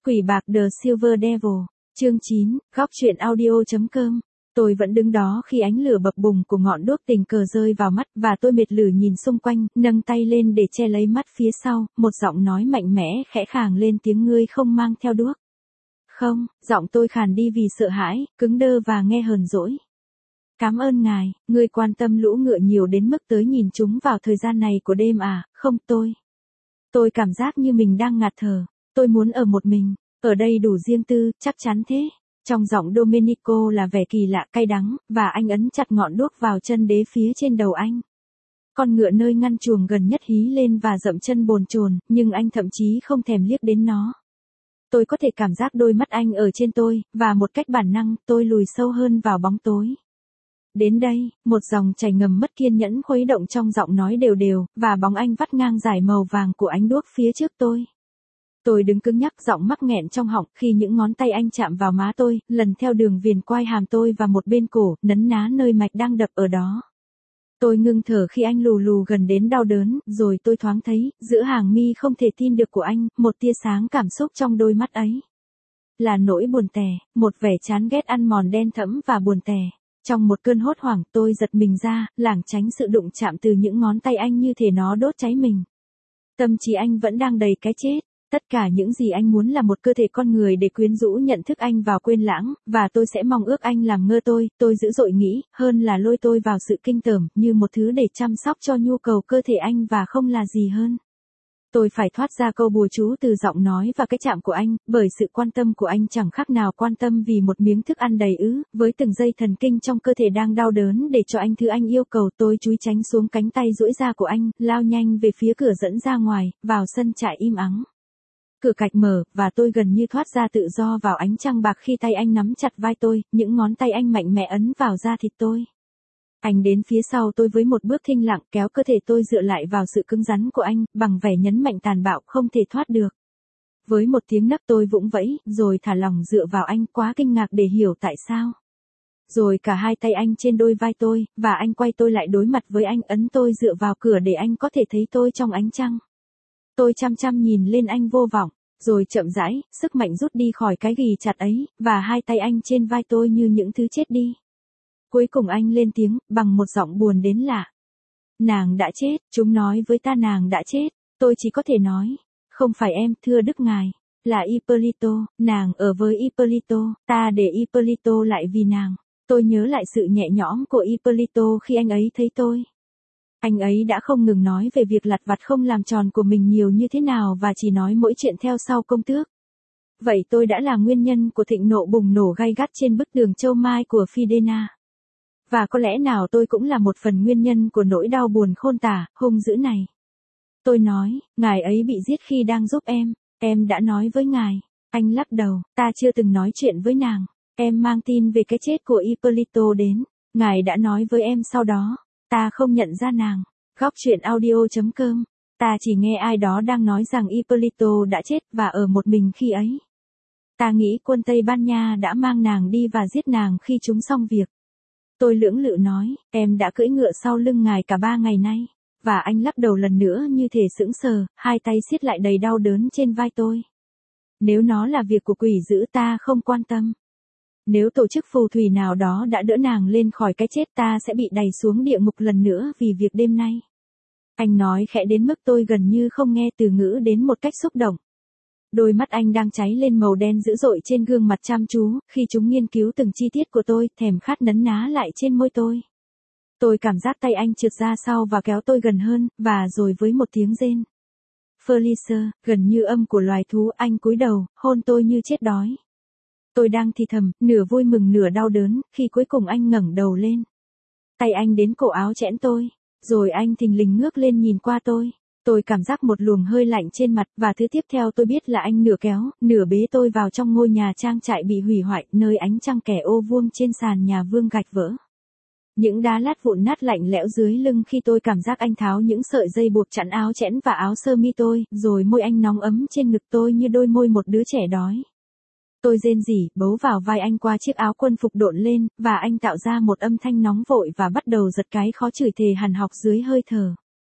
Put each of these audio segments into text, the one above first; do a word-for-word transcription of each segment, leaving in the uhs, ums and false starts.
Quỷ bạc The Silver Devil, chương chín, góc truyện audio.com. Tôi vẫn đứng đó khi ánh lửa bập bùng của ngọn đuốc tình cờ rơi vào mắt và tôi mệt lử nhìn xung quanh, nâng tay lên để che lấy mắt phía sau, một giọng nói mạnh mẽ khẽ khàng lên tiếng ngươi không mang theo đuốc. Không, giọng tôi khàn đi vì sợ hãi, cứng đơ và nghe hờn dỗi. Cảm ơn ngài, ngươi quan tâm lũ ngựa nhiều đến mức tới nhìn chúng vào thời gian này của đêm à, không tôi. Tôi cảm giác như mình đang ngạt thở, tôi muốn ở một mình, ở đây đủ riêng tư, chắc chắn thế. Trong giọng Domenico là vẻ kỳ lạ cay đắng, và anh ấn chặt ngọn đuốc vào chân đế phía trên đầu anh. Con ngựa nơi ngăn chuồng gần nhất hí lên và dậm chân bồn chồn, nhưng anh thậm chí không thèm liếc đến nó. Tôi có thể cảm giác đôi mắt anh ở trên tôi, và một cách bản năng, tôi lùi sâu hơn vào bóng tối. Đến đây, một dòng chảy ngầm mất kiên nhẫn khuấy động trong giọng nói đều đều, và bóng anh vắt ngang dải màu vàng của ánh đuốc phía trước tôi. Tôi đứng cứng nhắc, giọng mắc nghẹn trong họng khi những ngón tay anh chạm vào má tôi, lần theo đường viền quai hàm tôi và một bên cổ, nấn ná nơi mạch đang đập ở đó. Tôi ngưng thở khi anh lù lù gần đến đau đớn, rồi tôi thoáng thấy, giữa hàng mi không thể tin được của anh, một tia sáng cảm xúc trong đôi mắt ấy. Là nỗi buồn tẻ, một vẻ chán ghét ăn mòn đen thẫm và buồn tẻ. Trong một cơn hốt hoảng tôi giật mình ra, lảng tránh sự đụng chạm từ những ngón tay anh như thể nó đốt cháy mình. Tâm trí anh vẫn đang đầy cái chết. Tất cả những gì anh muốn là một cơ thể con người để quyến rũ nhận thức anh vào quên lãng, và tôi sẽ mong ước anh làm ngơ tôi, tôi dữ dội nghĩ, hơn là lôi tôi vào sự kinh tởm, như một thứ để chăm sóc cho nhu cầu cơ thể anh và không là gì hơn. Tôi phải thoát ra câu bùa chú từ giọng nói và cái chạm của anh, bởi sự quan tâm của anh chẳng khác nào quan tâm vì một miếng thức ăn đầy ứ, với từng dây thần kinh trong cơ thể đang đau đớn để cho anh thứ anh yêu cầu. Tôi chúi tránh xuống cánh tay duỗi ra của anh, lao nhanh về phía cửa dẫn ra ngoài, vào sân trại im ắng. Cửa cạch mở, và tôi gần như thoát ra tự do vào ánh trăng bạc khi tay anh nắm chặt vai tôi, những ngón tay anh mạnh mẽ ấn vào da thịt tôi. Anh đến phía sau tôi với một bước thinh lặng, kéo cơ thể tôi dựa lại vào sự cứng rắn của anh, bằng vẻ nhấn mạnh tàn bạo không thể thoát được. Với một tiếng nấc tôi vũng vẫy, rồi thả lỏng dựa vào anh, quá kinh ngạc để hiểu tại sao. Rồi cả hai tay anh trên đôi vai tôi, và anh quay tôi lại đối mặt với anh, ấn tôi dựa vào cửa để anh có thể thấy tôi trong ánh trăng. Tôi chăm chăm nhìn lên anh vô vọng, rồi chậm rãi, sức mạnh rút đi khỏi cái ghì chặt ấy, và hai tay anh trên vai tôi như những thứ chết đi. Cuối cùng anh lên tiếng, bằng một giọng buồn đến lạ. Nàng đã chết, chúng nói với ta nàng đã chết, tôi chỉ có thể nói. Không phải em, thưa Đức Ngài, là Ippolito, nàng ở với Ippolito, ta để Ippolito lại vì nàng. Tôi nhớ lại sự nhẹ nhõm của Ippolito khi anh ấy thấy tôi. Anh ấy đã không ngừng nói về việc lặt vặt không làm tròn của mình nhiều như thế nào và chỉ nói mỗi chuyện theo sau công tước. Vậy tôi đã là nguyên nhân của thịnh nộ bùng nổ gay gắt trên bức tường châu mai của Fidena. Và có lẽ nào tôi cũng là một phần nguyên nhân của nỗi đau buồn khôn tả, hung dữ này. Tôi nói, ngài ấy bị giết khi đang giúp em, em đã nói với ngài. Anh lắc đầu, ta chưa từng nói chuyện với nàng. Em mang tin về cái chết của Ippolito đến, ngài đã nói với em sau đó. Ta không nhận ra nàng. Góc truyện audio.com. Ta chỉ nghe ai đó đang nói rằng Ippolito đã chết và ở một mình khi ấy. Ta nghĩ quân Tây Ban Nha đã mang nàng đi và giết nàng khi chúng xong việc. Tôi lưỡng lự nói, em đã cưỡi ngựa sau lưng ngài cả ba ngày nay. Và anh lắc đầu lần nữa như thể sững sờ, hai tay siết lại đầy đau đớn trên vai tôi. Nếu nó là việc của quỷ dữ ta không quan tâm. Nếu tổ chức phù thủy nào đó đã đỡ nàng lên khỏi cái chết ta sẽ bị đày xuống địa ngục lần nữa vì việc đêm nay. Anh nói khẽ đến mức tôi gần như không nghe từ ngữ đến một cách xúc động. Đôi mắt anh đang cháy lên màu đen dữ dội trên gương mặt chăm chú, khi chúng nghiên cứu từng chi tiết của tôi, thèm khát nấn ná lại trên môi tôi. Tôi cảm giác tay anh trượt ra sau và kéo tôi gần hơn, và rồi với một tiếng rên. Felice, gần như âm của loài thú, anh cúi đầu, hôn tôi như chết đói. Tôi đang thì thầm, nửa vui mừng nửa đau đớn, khi cuối cùng anh ngẩng đầu lên. Tay anh đến cổ áo chẽn tôi, rồi anh thình lình ngước lên nhìn qua tôi. Tôi cảm giác một luồng hơi lạnh trên mặt, và thứ tiếp theo tôi biết là anh nửa kéo, nửa bế tôi vào trong ngôi nhà trang trại bị hủy hoại, nơi ánh trăng kẻ ô vuông trên sàn nhà vương gạch vỡ. Những đá lát vụn nát lạnh lẽo dưới lưng khi tôi cảm giác anh tháo những sợi dây buộc chặn áo chẽn và áo sơ mi tôi, rồi môi anh nóng ấm trên ngực tôi như đôi môi một đứa trẻ đói. Tôi rên rỉ, bấu vào vai anh qua chiếc áo quân phục độn lên, và anh tạo ra một âm thanh nóng vội và bắt đầu giật cái khó chửi thề hằn học dưới hơi thở.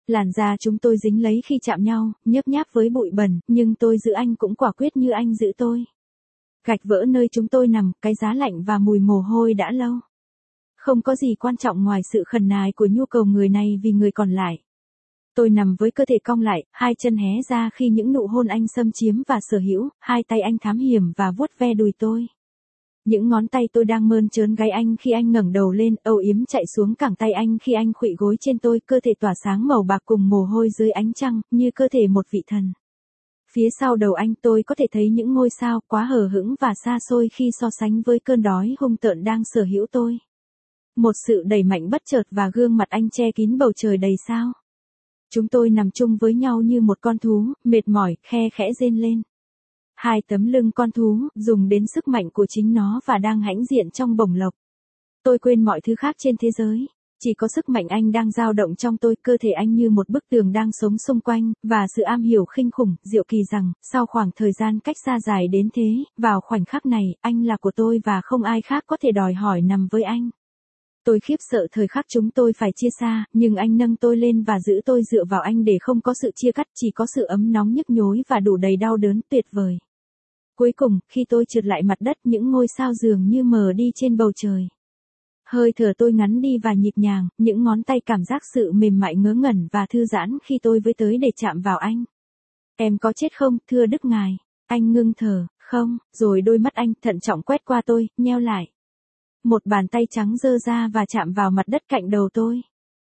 Làn da chúng tôi dính lấy khi chạm nhau, nhớp nháp với bụi bẩn, nhưng tôi giữ anh cũng quả quyết như anh giữ tôi. Gạch vỡ nơi chúng tôi nằm, cái giá lạnh và mùi mồ hôi đã lâu. Không có gì quan trọng ngoài sự khẩn nài của nhu cầu người này vì người còn lại. Tôi nằm với cơ thể cong lại, hai chân hé ra khi những nụ hôn anh xâm chiếm và sở hữu, hai tay anh thám hiểm và vuốt ve đùi tôi. Những ngón tay tôi đang mơn trớn gáy anh khi anh ngẩng đầu lên, âu yếm chạy xuống cẳng tay anh khi anh khuỵu gối trên tôi, cơ thể tỏa sáng màu bạc cùng mồ hôi dưới ánh trăng, như cơ thể một vị thần. Phía sau đầu anh tôi có thể thấy những ngôi sao quá hờ hững và xa xôi khi so sánh với cơn đói hung tợn đang sở hữu tôi. Một sự đẩy mạnh bất chợt và gương mặt anh che kín bầu trời đầy sao. Chúng tôi nằm chung với nhau như một con thú, mệt mỏi, khe khẽ rên lên. Hai tấm lưng con thú, dùng đến sức mạnh của chính nó và đang hãnh diện trong bổng lộc. Tôi quên mọi thứ khác trên thế giới. Chỉ có sức mạnh anh đang dao động trong tôi, cơ thể anh như một bức tường đang sống xung quanh, và sự am hiểu khinh khủng, diệu kỳ rằng, sau khoảng thời gian cách xa dài đến thế, vào khoảnh khắc này, anh là của tôi và không ai khác có thể đòi hỏi nằm với anh. Tôi khiếp sợ thời khắc chúng tôi phải chia xa, nhưng anh nâng tôi lên và giữ tôi dựa vào anh để không có sự chia cắt, chỉ có sự ấm nóng nhức nhối và đủ đầy đau đớn tuyệt vời. Cuối cùng, khi tôi trượt lại mặt đất, những ngôi sao dường như mờ đi trên bầu trời. Hơi thở tôi ngắn đi và nhịp nhàng, những ngón tay cảm giác sự mềm mại ngớ ngẩn và thư giãn khi tôi với tới để chạm vào anh. Em có chết không, thưa Đức Ngài? Anh ngưng thở, không, rồi đôi mắt anh thận trọng quét qua tôi, nheo lại. Một bàn tay trắng giơ ra và chạm vào mặt đất cạnh đầu tôi.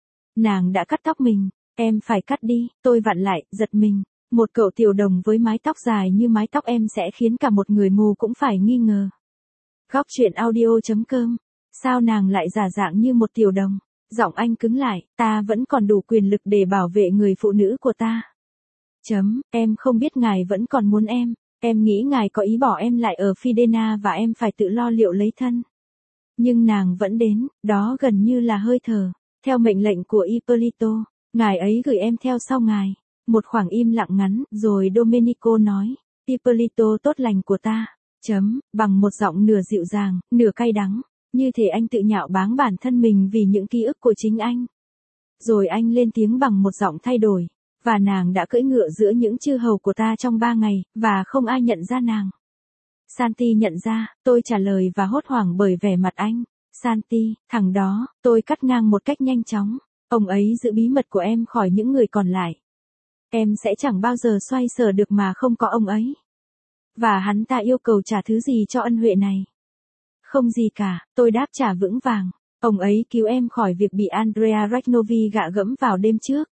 Nàng đã cắt tóc mình, em phải cắt đi, tôi vặn lại, giật mình. Một cậu tiểu đồng với mái tóc dài như mái tóc em sẽ khiến cả một người mù cũng phải nghi ngờ. Góc truyện audio chấm com. Sao nàng lại giả dạng như một tiểu đồng? Giọng anh cứng lại, ta vẫn còn đủ quyền lực để bảo vệ người phụ nữ của ta. Chấm, em không biết ngài vẫn còn muốn em. Em nghĩ ngài có ý bỏ em lại ở Fidena và em phải tự lo liệu lấy thân. Nhưng nàng vẫn đến, đó gần như là hơi thở. Theo mệnh lệnh của Ippolito, ngài ấy gửi em theo sau ngài. Một khoảng im lặng ngắn, rồi Domenico nói, Ippolito tốt lành của ta. Chấm, bằng một giọng nửa dịu dàng, nửa cay đắng. Như thể anh tự nhạo báng bản thân mình vì những ký ức của chính anh. Rồi anh lên tiếng bằng một giọng thay đổi. Và nàng đã cưỡi ngựa giữa những chư hầu của ta trong ba ngày, và không ai nhận ra nàng. Santi nhận ra, tôi trả lời và hốt hoảng bởi vẻ mặt anh. Santi, thằng đó, tôi cắt ngang một cách nhanh chóng. Ông ấy giữ bí mật của em khỏi những người còn lại. Em sẽ chẳng bao giờ xoay sở được mà không có ông ấy. Và hắn ta yêu cầu trả thứ gì cho ân huệ này? Không gì cả, tôi đáp trả vững vàng. Ông ấy cứu em khỏi việc bị Andrea Ragnovi gạ gẫm vào đêm trước.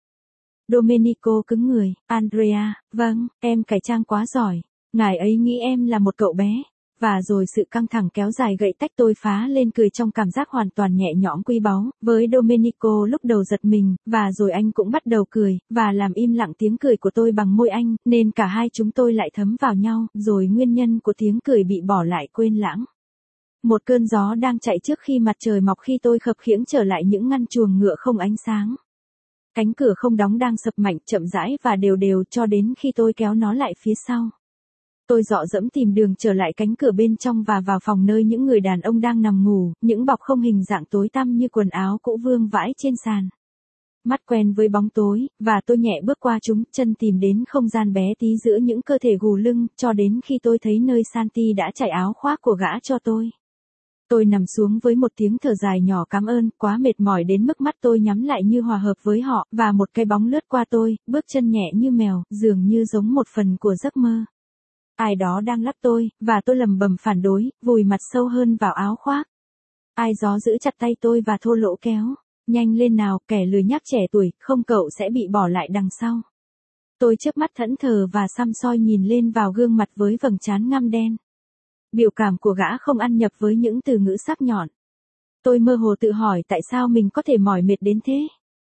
Domenico cứng người, Andrea, vâng, em cải trang quá giỏi. Ngài ấy nghĩ em là một cậu bé. Và rồi sự căng thẳng kéo dài gậy tách tôi phá lên cười trong cảm giác hoàn toàn nhẹ nhõm quý báu. Với Domenico lúc đầu giật mình, và rồi anh cũng bắt đầu cười, và làm im lặng tiếng cười của tôi bằng môi anh, nên cả hai chúng tôi lại thấm vào nhau, rồi nguyên nhân của tiếng cười bị bỏ lại quên lãng. Một cơn gió đang chạy trước khi mặt trời mọc khi tôi khập khiễng trở lại những ngăn chuồng ngựa không ánh sáng. Cánh cửa không đóng đang sập mạnh chậm rãi và đều đều cho đến khi tôi kéo nó lại phía sau. Tôi dọ dẫm tìm đường trở lại cánh cửa bên trong và vào phòng nơi những người đàn ông đang nằm ngủ, những bọc không hình dạng tối tăm như quần áo cũ vương vãi trên sàn. Mắt quen với bóng tối, và tôi nhẹ bước qua chúng, chân tìm đến không gian bé tí giữa những cơ thể gù lưng, cho đến khi tôi thấy nơi Santi đã trải áo khoác của gã cho tôi. Tôi nằm xuống với một tiếng thở dài nhỏ cảm ơn, quá mệt mỏi đến mức mắt tôi nhắm lại như hòa hợp với họ, và một cái bóng lướt qua tôi, bước chân nhẹ như mèo, dường như giống một phần của giấc mơ. Ai đó đang lắc tôi, và tôi lầm bầm phản đối, vùi mặt sâu hơn vào áo khoác. Ai gió giữ chặt tay tôi và thô lỗ kéo. Nhanh lên nào, kẻ lười nhác trẻ tuổi, không cậu sẽ bị bỏ lại đằng sau. Tôi chớp mắt thẫn thờ và săm soi nhìn lên vào gương mặt với vầng trán ngăm đen. Biểu cảm của gã không ăn nhập với những từ ngữ sắc nhọn. Tôi mơ hồ tự hỏi tại sao mình có thể mỏi mệt đến thế.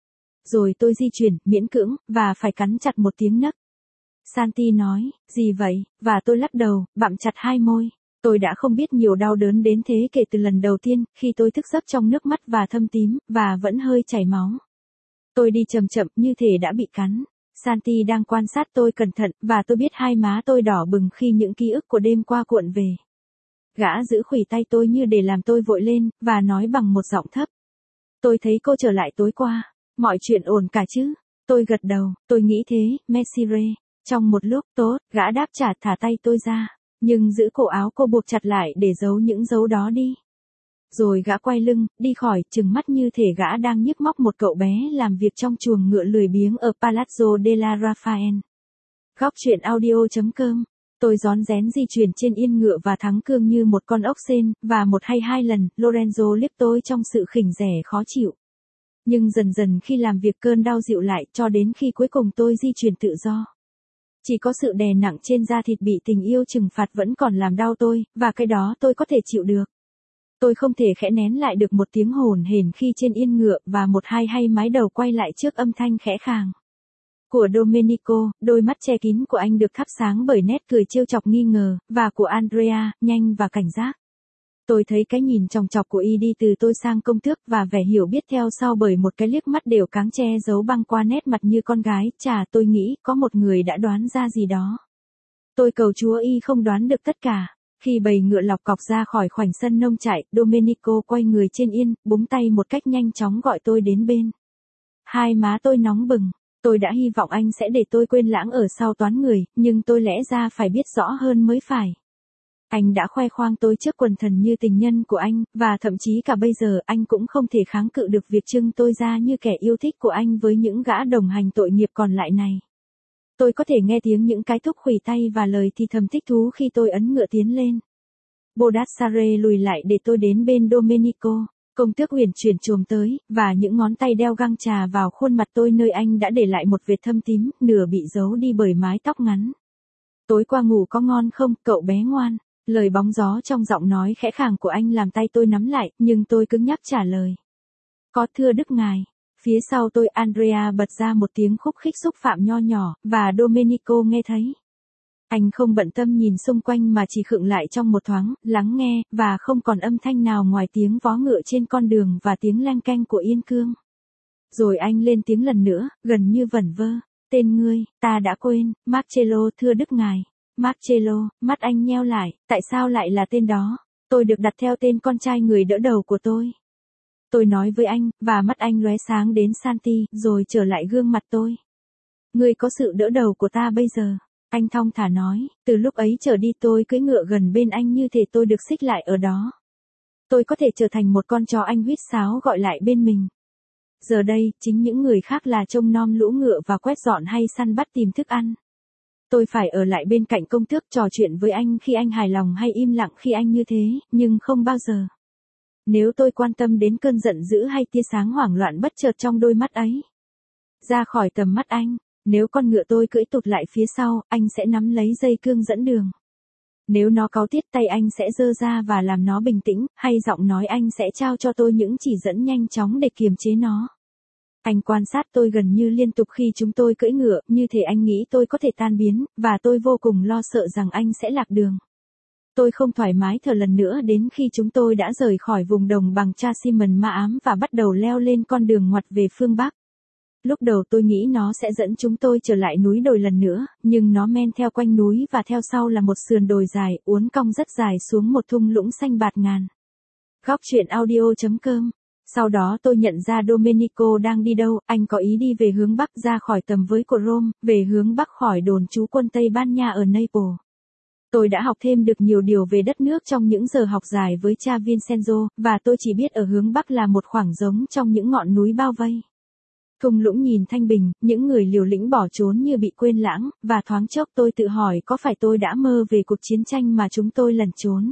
Rồi tôi di chuyển, miễn cưỡng, và phải cắn chặt một tiếng nấc. Santi nói, gì vậy, và tôi lắc đầu, bặm chặt hai môi. Tôi đã không biết nhiều đau đớn đến thế kể từ lần đầu tiên, khi tôi thức giấc trong nước mắt và thâm tím, và vẫn hơi chảy máu. Tôi đi chậm chậm như thể đã bị cắn. Santi đang quan sát tôi cẩn thận, và tôi biết hai má tôi đỏ bừng khi những ký ức của đêm qua cuộn về. Gã giữ khuỷu tay tôi như để làm tôi vội lên, và nói bằng một giọng thấp. Tôi thấy cô trở lại tối qua. Mọi chuyện ổn cả chứ? Tôi gật đầu, tôi nghĩ thế, Messire. Trong một lúc, tốt, gã đáp trả thả tay tôi ra, nhưng giữ cổ áo cô buộc chặt lại để giấu những dấu đó đi. Rồi gã quay lưng, đi khỏi, trừng mắt như thể gã đang nhức móc một cậu bé làm việc trong chuồng ngựa lười biếng ở Palazzo della Rafael. Góc truyện audio chấm com. Tôi rón rén di chuyển trên yên ngựa và thắng cương như một con ốc sên, và một hay hai lần, Lorenzo liếc tôi trong sự khỉnh rẻ khó chịu. Nhưng dần dần khi làm việc cơn đau dịu lại, cho đến khi cuối cùng tôi di chuyển tự do. Chỉ có sự đè nặng trên da thịt bị tình yêu trừng phạt vẫn còn làm đau tôi, và cái đó tôi có thể chịu được. Tôi không thể khẽ nén lại được một tiếng hồn hển khi trên yên ngựa và một hai hay mái đầu quay lại trước âm thanh khẽ khàng của Domenico, đôi mắt che kín của anh được thắp sáng bởi nét cười trêu chọc nghi ngờ, và của Andrea, nhanh và cảnh giác. Tôi thấy cái nhìn chòng chọc của y đi từ tôi sang công tước và vẻ hiểu biết theo sau bởi một cái liếc mắt đều cáng che giấu băng qua nét mặt như con gái, chà tôi nghĩ có một người đã đoán ra gì đó. Tôi cầu Chúa y không đoán được tất cả. Khi bầy ngựa lọc cọc ra khỏi khoảnh sân nông trại, Domenico quay người trên yên, búng tay một cách nhanh chóng gọi tôi đến bên. Hai má tôi nóng bừng, tôi đã hy vọng anh sẽ để tôi quên lãng ở sau toán người, nhưng tôi lẽ ra phải biết rõ hơn mới phải. Anh đã khoe khoang tôi trước quần thần như tình nhân của anh, và thậm chí cả bây giờ anh cũng không thể kháng cự được việc trưng tôi ra như kẻ yêu thích của anh với những gã đồng hành tội nghiệp còn lại này. Tôi có thể nghe tiếng những cái thúc khuỷu tay và lời thì thầm thích thú khi tôi ấn ngựa tiến lên. Bodassare lùi lại để tôi đến bên Domenico. Công tước uyển chuyển chồm tới, và những ngón tay đeo găng trà vào khuôn mặt tôi nơi anh đã để lại một vệt thâm tím, nửa bị giấu đi bởi mái tóc ngắn. Tối qua ngủ có ngon không, cậu bé ngoan? Lời bóng gió trong giọng nói khẽ khàng của anh làm tay tôi nắm lại, nhưng tôi cứng nhắc trả lời. Có thưa đức ngài. Phía sau tôi Andrea bật ra một tiếng khúc khích xúc phạm nho nhỏ, và Domenico nghe thấy. Anh không bận tâm nhìn xung quanh mà chỉ khựng lại trong một thoáng, lắng nghe, và không còn âm thanh nào ngoài tiếng vó ngựa trên con đường và tiếng leng keng của yên cương. Rồi anh lên tiếng lần nữa, gần như vẩn vơ. Tên ngươi, ta đã quên, Marcello thưa đức ngài. Marcello, mắt anh nheo lại, tại sao lại là tên đó? Tôi được đặt theo tên con trai người đỡ đầu của tôi. Tôi nói với anh, và mắt anh lóe sáng đến Santi, rồi trở lại gương mặt tôi. Ngươi có sự đỡ đầu của ta bây giờ. Anh thong thả nói, từ lúc ấy trở đi tôi cưỡi ngựa gần bên anh như thể tôi được xích lại ở đó. Tôi có thể trở thành một con chó anh huýt sáo gọi lại bên mình. Giờ đây, chính những người khác là trông nom lũ ngựa và quét dọn hay săn bắt tìm thức ăn. Tôi phải ở lại bên cạnh công tước trò chuyện với anh khi anh hài lòng hay im lặng khi anh như thế, nhưng không bao giờ. Nếu tôi quan tâm đến cơn giận dữ hay tia sáng hoảng loạn bất chợt trong đôi mắt ấy. Ra khỏi tầm mắt anh, nếu con ngựa tôi cưỡi tụt lại phía sau, anh sẽ nắm lấy dây cương dẫn đường. Nếu nó cáu tiết tay anh sẽ giơ ra và làm nó bình tĩnh, hay giọng nói anh sẽ trao cho tôi những chỉ dẫn nhanh chóng để kiềm chế nó. Anh quan sát tôi gần như liên tục khi chúng tôi cưỡi ngựa, như thể anh nghĩ tôi có thể tan biến, và tôi vô cùng lo sợ rằng anh sẽ lạc đường. Tôi không thoải mái thở lần nữa đến khi chúng tôi đã rời khỏi vùng đồng bằng Chasimen ma ám và bắt đầu leo lên con đường ngoặt về phương Bắc. Lúc đầu tôi nghĩ nó sẽ dẫn chúng tôi trở lại núi đồi lần nữa, nhưng nó men theo quanh núi và theo sau là một sườn đồi dài, uốn cong rất dài xuống một thung lũng xanh bạt ngàn. Góc truyện audio chấm com. Sau đó tôi nhận ra Domenico đang đi đâu, anh có ý đi về hướng Bắc ra khỏi tầm với của Rome, về hướng Bắc khỏi đồn trú quân Tây Ban Nha ở Naples. Tôi đã học thêm được nhiều điều về đất nước trong những giờ học dài với cha Vincenzo, và tôi chỉ biết ở hướng Bắc là một khoảng trống trong những ngọn núi bao vây. Thung lũng nhìn thanh bình, những người liều lĩnh bỏ trốn như bị quên lãng, và thoáng chốc tôi tự hỏi có phải tôi đã mơ về cuộc chiến tranh mà chúng tôi lẩn trốn.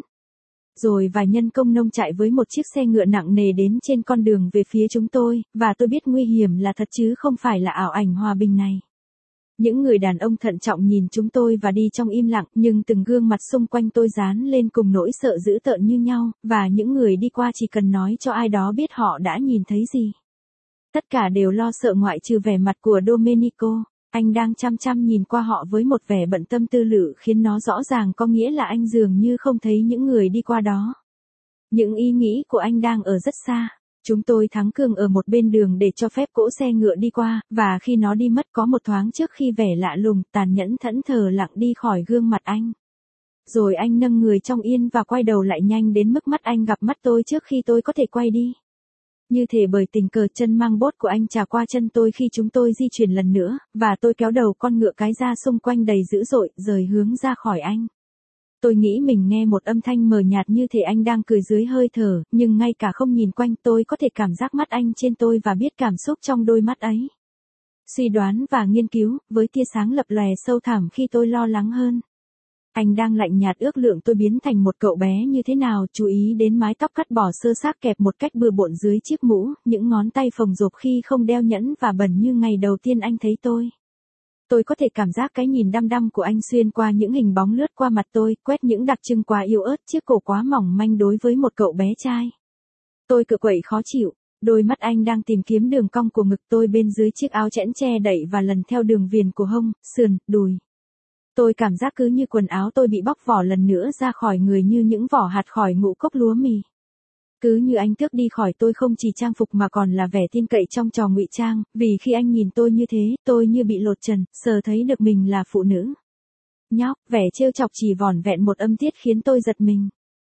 Rồi vài nhân công nông trại với một chiếc xe ngựa nặng nề đến trên con đường về phía chúng tôi, và tôi biết nguy hiểm là thật chứ không phải là ảo ảnh hòa bình này. Những người đàn ông thận trọng nhìn chúng tôi và đi trong im lặng, nhưng từng gương mặt xung quanh tôi dán lên cùng nỗi sợ dữ tợn như nhau, và những người đi qua chỉ cần nói cho ai đó biết họ đã nhìn thấy gì. Tất cả đều lo sợ ngoại trừ vẻ mặt của Domenico. Anh đang chăm chăm nhìn qua họ với một vẻ bận tâm tư lự khiến nó rõ ràng có nghĩa là anh dường như không thấy những người đi qua đó. Những ý nghĩ của anh đang ở rất xa. Chúng tôi thắng cương ở một bên đường để cho phép cỗ xe ngựa đi qua, và khi nó đi mất có một thoáng trước khi vẻ lạ lùng, tàn nhẫn thẫn thờ lặng đi khỏi gương mặt anh. Rồi anh nâng người trong yên và quay đầu lại nhanh đến mức mắt anh gặp mắt tôi trước khi tôi có thể quay đi. Như thể bởi tình cờ chân mang bốt của anh chà qua chân tôi khi chúng tôi di chuyển lần nữa, và tôi kéo đầu con ngựa cái ra xung quanh đầy dữ dội, rời hướng ra khỏi anh. Tôi nghĩ mình nghe một âm thanh mờ nhạt như thể anh đang cười dưới hơi thở, nhưng ngay cả không nhìn quanh tôi có thể cảm giác mắt anh trên tôi và biết cảm xúc trong đôi mắt ấy. Suy đoán và nghiên cứu, với tia sáng lập lòe sâu thẳm khi tôi lo lắng hơn. Anh đang lạnh nhạt ước lượng tôi biến thành một cậu bé như thế nào, chú ý đến mái tóc cắt bỏ sơ xác kẹp một cách bừa bộn dưới chiếc mũ, những ngón tay phồng rộp khi không đeo nhẫn và bẩn như ngày đầu tiên anh thấy tôi. Tôi có thể cảm giác cái nhìn đăm đăm của anh xuyên qua những hình bóng lướt qua mặt tôi, quét những đặc trưng quá yếu ớt, chiếc cổ quá mỏng manh đối với một cậu bé trai. Tôi cựa quậy khó chịu, đôi mắt anh đang tìm kiếm đường cong của ngực tôi bên dưới chiếc áo chẽn che đậy và lần theo đường viền của hông, sườn, đùi. Tôi cảm giác cứ như quần áo tôi bị bóc vỏ lần nữa ra khỏi người như những vỏ hạt khỏi ngũ cốc lúa mì. Cứ như anh tước đi khỏi tôi không chỉ trang phục mà còn là vẻ tin cậy trong trò ngụy trang, vì khi anh nhìn tôi như thế, tôi như bị lột trần, sờ thấy được mình là phụ nữ. Nhóc, vẻ trêu chọc chỉ vỏn vẹn một âm tiết khiến tôi giật mình.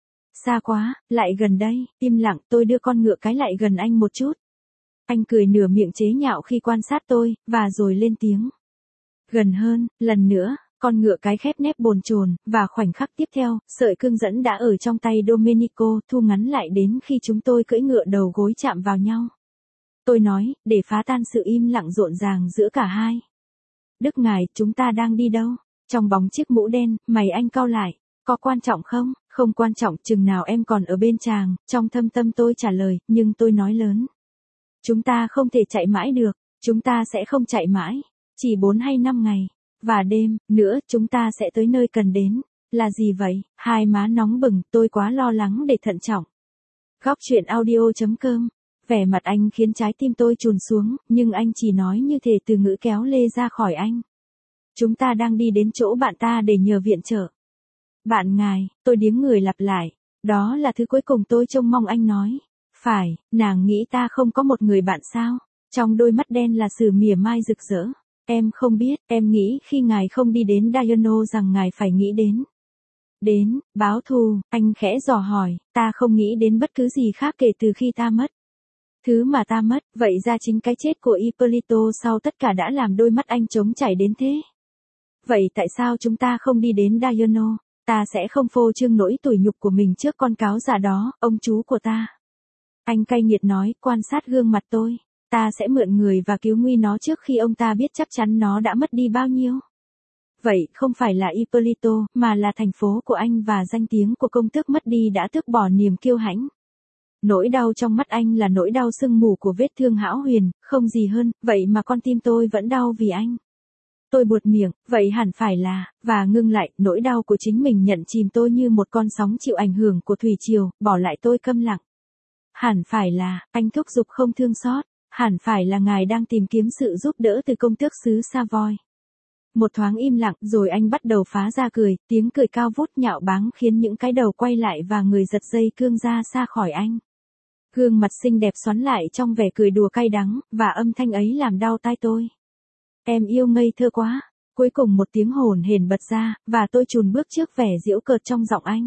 Xa quá, lại gần đây, im lặng, tôi đưa con ngựa cái lại gần anh một chút. Anh cười nửa miệng chế nhạo khi quan sát tôi, và rồi lên tiếng. Gần hơn, lần nữa. Con ngựa cái khép nép bồn chồn, và khoảnh khắc tiếp theo, sợi cương dẫn đã ở trong tay Domenico, thu ngắn lại đến khi chúng tôi cưỡi ngựa đầu gối chạm vào nhau. Tôi nói, để phá tan sự im lặng rộn ràng giữa cả hai. Đức ngài, chúng ta đang đi đâu? Trong bóng chiếc mũ đen, mày anh cau lại. Có quan trọng không? Không quan trọng, chừng nào em còn ở bên chàng, trong thâm tâm tôi trả lời, nhưng tôi nói lớn. Chúng ta không thể chạy mãi được, chúng ta sẽ không chạy mãi, chỉ bốn hay năm ngày. Và đêm, nữa, chúng ta sẽ tới nơi cần đến. Là gì vậy? Hai má nóng bừng, tôi quá lo lắng để thận trọng. Góc chuyện audio chấm com. Vẻ mặt anh khiến trái tim tôi trùn xuống, nhưng anh chỉ nói như thể từ ngữ kéo lê ra khỏi anh. Chúng ta đang đi đến chỗ bạn ta để nhờ viện trợ. Bạn ngài, tôi điếng người lặp lại. Đó là thứ cuối cùng tôi trông mong anh nói. Phải, nàng nghĩ ta không có một người bạn sao? Trong đôi mắt đen là sự mỉa mai rực rỡ. Em không biết, em nghĩ khi ngài không đi đến Diano rằng ngài phải nghĩ đến. Đến, báo thù, anh khẽ dò hỏi, ta không nghĩ đến bất cứ gì khác kể từ khi ta mất. Thứ mà ta mất, vậy ra chính cái chết của Ippolito sau tất cả đã làm đôi mắt anh trống chảy đến thế. Vậy tại sao chúng ta không đi đến Diano? Ta sẽ không phô trương nỗi tủi nhục của mình trước con cáo già đó, ông chú của ta. Anh cay nghiệt nói, quan sát gương mặt tôi. Ta sẽ mượn người và cứu nguy nó trước khi ông ta biết chắc chắn nó đã mất đi bao nhiêu. Vậy, không phải là Ippolito, mà là thành phố của anh và danh tiếng của công tước mất đi đã tước bỏ niềm kiêu hãnh. Nỗi đau trong mắt anh là nỗi đau sưng mù của vết thương hão huyền, không gì hơn, vậy mà con tim tôi vẫn đau vì anh. Tôi buột miệng, vậy hẳn phải là, và ngưng lại, nỗi đau của chính mình nhận chìm tôi như một con sóng chịu ảnh hưởng của thủy triều, bỏ lại tôi câm lặng. Hẳn phải là, anh thúc giục không thương xót. Hẳn phải là ngài đang tìm kiếm sự giúp đỡ từ công tước xứ Savoy. Một thoáng im lặng, rồi anh bắt đầu phá ra cười, tiếng cười cao vút nhạo báng khiến những cái đầu quay lại và người giật dây cương ra xa khỏi anh. Gương mặt xinh đẹp xoắn lại trong vẻ cười đùa cay đắng, và âm thanh ấy làm đau tai tôi. Em yêu ngây thơ quá. Cuối cùng một tiếng hồn hển bật ra, và tôi chùn bước trước vẻ giễu cợt trong giọng anh.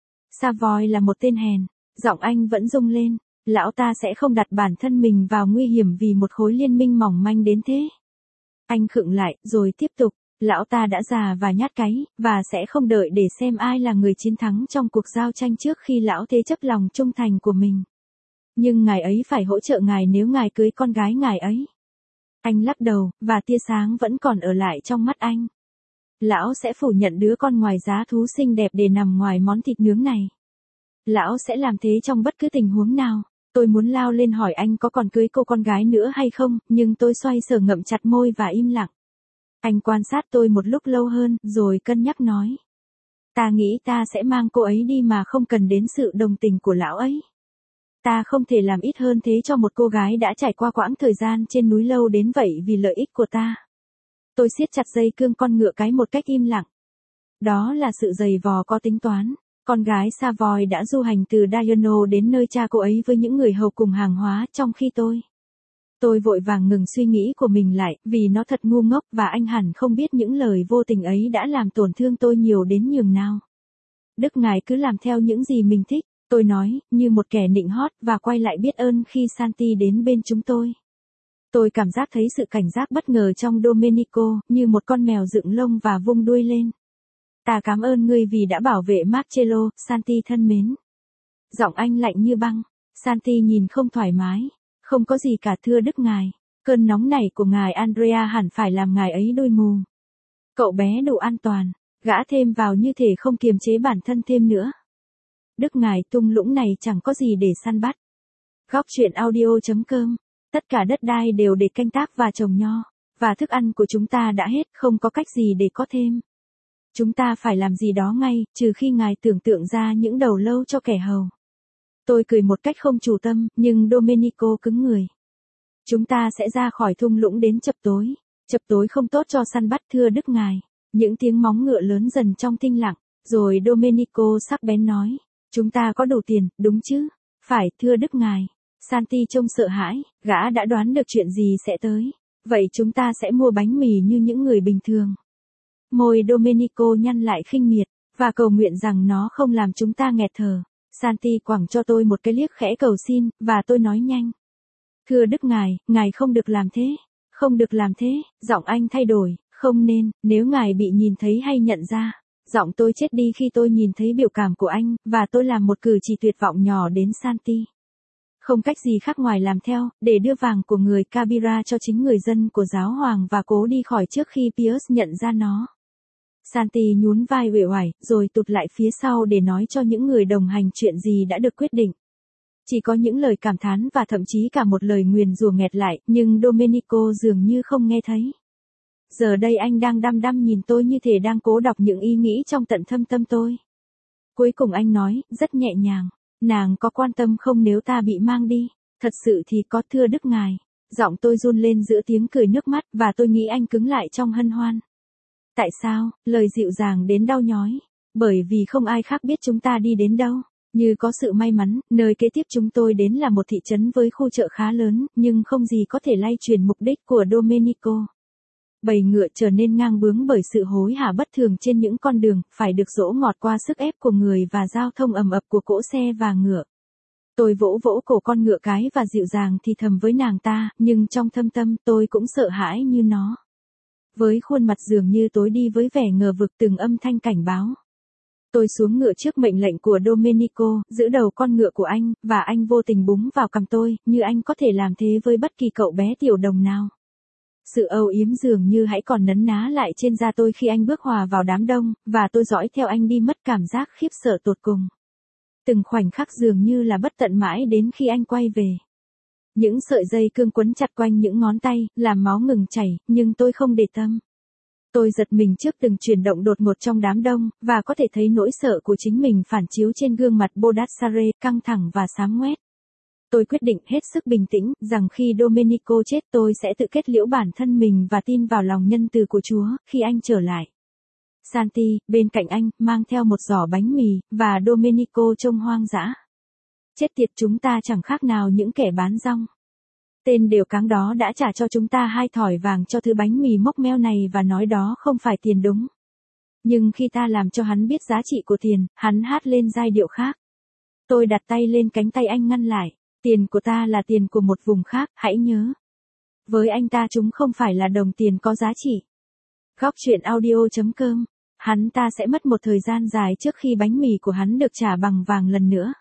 Savoy là một tên hèn. Giọng anh vẫn rung lên. Lão ta sẽ không đặt bản thân mình vào nguy hiểm vì một khối liên minh mỏng manh đến thế. Anh khựng lại, rồi tiếp tục. Lão ta đã già và nhát cáy, và sẽ không đợi để xem ai là người chiến thắng trong cuộc giao tranh trước khi lão thế chấp lòng trung thành của mình. Nhưng ngài ấy phải hỗ trợ ngài nếu ngài cưới con gái ngài ấy. Anh lắc đầu, và tia sáng vẫn còn ở lại trong mắt anh. Lão sẽ phủ nhận đứa con ngoài giá thú xinh đẹp để nằm ngoài món thịt nướng này. Lão sẽ làm thế trong bất cứ tình huống nào. Tôi muốn lao lên hỏi anh có còn cưới cô con gái nữa hay không, nhưng tôi xoay sở ngậm chặt môi và im lặng. Anh quan sát tôi một lúc lâu hơn, rồi cân nhắc nói. Ta nghĩ ta sẽ mang cô ấy đi mà không cần đến sự đồng tình của lão ấy. Ta không thể làm ít hơn thế cho một cô gái đã trải qua quãng thời gian trên núi lâu đến vậy vì lợi ích của ta. Tôi siết chặt dây cương con ngựa cái một cách im lặng. Đó là sự giày vò có tính toán. Con gái Savoy đã du hành từ Diano đến nơi cha cô ấy với những người hầu cùng hàng hóa, trong khi tôi. Tôi vội vàng ngừng suy nghĩ của mình lại, vì nó thật ngu ngốc và anh hẳn không biết những lời vô tình ấy đã làm tổn thương tôi nhiều đến nhường nào. Đức ngài cứ làm theo những gì mình thích. Tôi nói, như một kẻ nịnh hót và quay lại biết ơn khi Santi đến bên chúng tôi. Tôi cảm giác thấy sự cảnh giác bất ngờ trong Domenico, như một con mèo dựng lông và vung đuôi lên. Ta cảm ơn ngươi vì đã bảo vệ Marcello, Santi thân mến. Giọng anh lạnh như băng. Santi nhìn không thoải mái. Không có gì cả thưa đức ngài. Cơn nóng này của ngài Andrea hẳn phải làm ngài ấy đôi mù. Cậu bé đủ an toàn. Gã thêm vào như thể không kiềm chế bản thân thêm nữa. Đức ngài tung lũng này chẳng có gì để săn bắt. Góc truyện audio chấm com. Tất cả đất đai đều để canh tác và trồng nho. Và thức ăn của chúng ta đã hết, không có cách gì để có thêm. Chúng ta phải làm gì đó ngay, trừ khi ngài tưởng tượng ra những đầu lâu cho kẻ hầu. Tôi cười một cách không chủ tâm, nhưng Domenico cứng người. Chúng ta sẽ ra khỏi thung lũng đến chập tối. Chập tối không tốt cho săn bắt thưa đức ngài. Những tiếng móng ngựa lớn dần trong tinh lặng. Rồi Domenico sắc bén nói. Chúng ta có đủ tiền, đúng chứ? Phải thưa đức ngài. Santi trông sợ hãi, gã đã đoán được chuyện gì sẽ tới. Vậy chúng ta sẽ mua bánh mì như những người bình thường. Môi Domenico nhăn lại khinh miệt, và cầu nguyện rằng nó không làm chúng ta nghẹt thở. Santi quẳng cho tôi một cái liếc khẽ cầu xin, và tôi nói nhanh. Thưa đức ngài, ngài không được làm thế. Không được làm thế, giọng anh thay đổi, không nên, nếu ngài bị nhìn thấy hay nhận ra. Giọng tôi chết đi khi tôi nhìn thấy biểu cảm của anh, và tôi làm một cử chỉ tuyệt vọng nhỏ đến Santi. Không cách gì khác ngoài làm theo, để đưa vàng của người Kabira cho chính người dân của giáo hoàng và cố đi khỏi trước khi Pius nhận ra nó. Santi nhún vai uể oải, rồi tụt lại phía sau để nói cho những người đồng hành chuyện gì đã được quyết định. Chỉ có những lời cảm thán và thậm chí cả một lời nguyền rủa nghẹt lại, nhưng Domenico dường như không nghe thấy. Giờ đây anh đang đăm đăm nhìn tôi như thể đang cố đọc những ý nghĩ trong tận thâm tâm tôi. Cuối cùng anh nói, rất nhẹ nhàng. Nàng có quan tâm không nếu ta bị mang đi? Thật sự thì có thưa đức ngài. Giọng tôi run lên giữa tiếng cười nước mắt và tôi nghĩ anh cứng lại trong hân hoan. Tại sao? Lời dịu dàng đến đau nhói. Bởi vì không ai khác biết chúng ta đi đến đâu. Như có sự may mắn, nơi kế tiếp chúng tôi đến là một thị trấn với khu chợ khá lớn, nhưng không gì có thể lay chuyển mục đích của Domenico. Bầy ngựa trở nên ngang bướng bởi sự hối hả bất thường trên những con đường, phải được dỗ ngọt qua sức ép của người và giao thông ầm ập của cỗ xe và ngựa. Tôi vỗ vỗ cổ con ngựa cái và dịu dàng thì thầm với nàng ta, nhưng trong thâm tâm tôi cũng sợ hãi như nó. Với khuôn mặt dường như tối đi với vẻ ngờ vực từng âm thanh cảnh báo. Tôi xuống ngựa trước mệnh lệnh của Domenico, giữ đầu con ngựa của anh, và anh vô tình búng vào cằm tôi, như anh có thể làm thế với bất kỳ cậu bé tiểu đồng nào. Sự âu yếm dường như hãy còn nấn ná lại trên da tôi khi anh bước hòa vào đám đông, và tôi dõi theo anh đi mất cảm giác khiếp sợ tột cùng. Từng khoảnh khắc dường như là bất tận mãi đến khi anh quay về. Những sợi dây cương quấn chặt quanh những ngón tay, làm máu ngừng chảy, nhưng tôi không để tâm. Tôi giật mình trước từng chuyển động đột ngột trong đám đông, và có thể thấy nỗi sợ của chính mình phản chiếu trên gương mặt Bodassare, căng thẳng và xám ngoét. Tôi quyết định hết sức bình tĩnh, rằng khi Domenico chết tôi sẽ tự kết liễu bản thân mình và tin vào lòng nhân từ của Chúa, khi anh trở lại. Santi, bên cạnh anh, mang theo một giỏ bánh mì, và Domenico trông hoang dã. Chết tiệt, chúng ta chẳng khác nào những kẻ bán rong. Tên đều cáng đó đã trả cho chúng ta hai thỏi vàng cho thứ bánh mì mốc meo này và nói đó không phải tiền đúng. Nhưng khi ta làm cho hắn biết giá trị của tiền, hắn hát lên giai điệu khác. Tôi đặt tay lên cánh tay anh ngăn lại. Tiền của ta là tiền của một vùng khác, hãy nhớ. Với anh ta chúng không phải là đồng tiền có giá trị. Góc truyện audio chấm com. Hắn ta sẽ mất một thời gian dài trước khi bánh mì của hắn được trả bằng vàng lần nữa.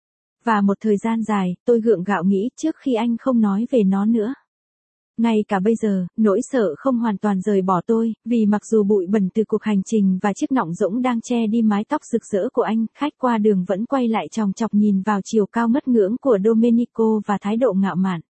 Và một thời gian dài, tôi gượng gạo nghĩ trước khi anh không nói về nó nữa. Ngay cả bây giờ, nỗi sợ không hoàn toàn rời bỏ tôi, vì mặc dù bụi bẩn từ cuộc hành trình và chiếc nọng rỗng đang che đi mái tóc rực rỡ của anh, khách qua đường vẫn quay lại chòng chọc nhìn vào chiều cao ngất ngưỡng của Domenico và thái độ ngạo mạn.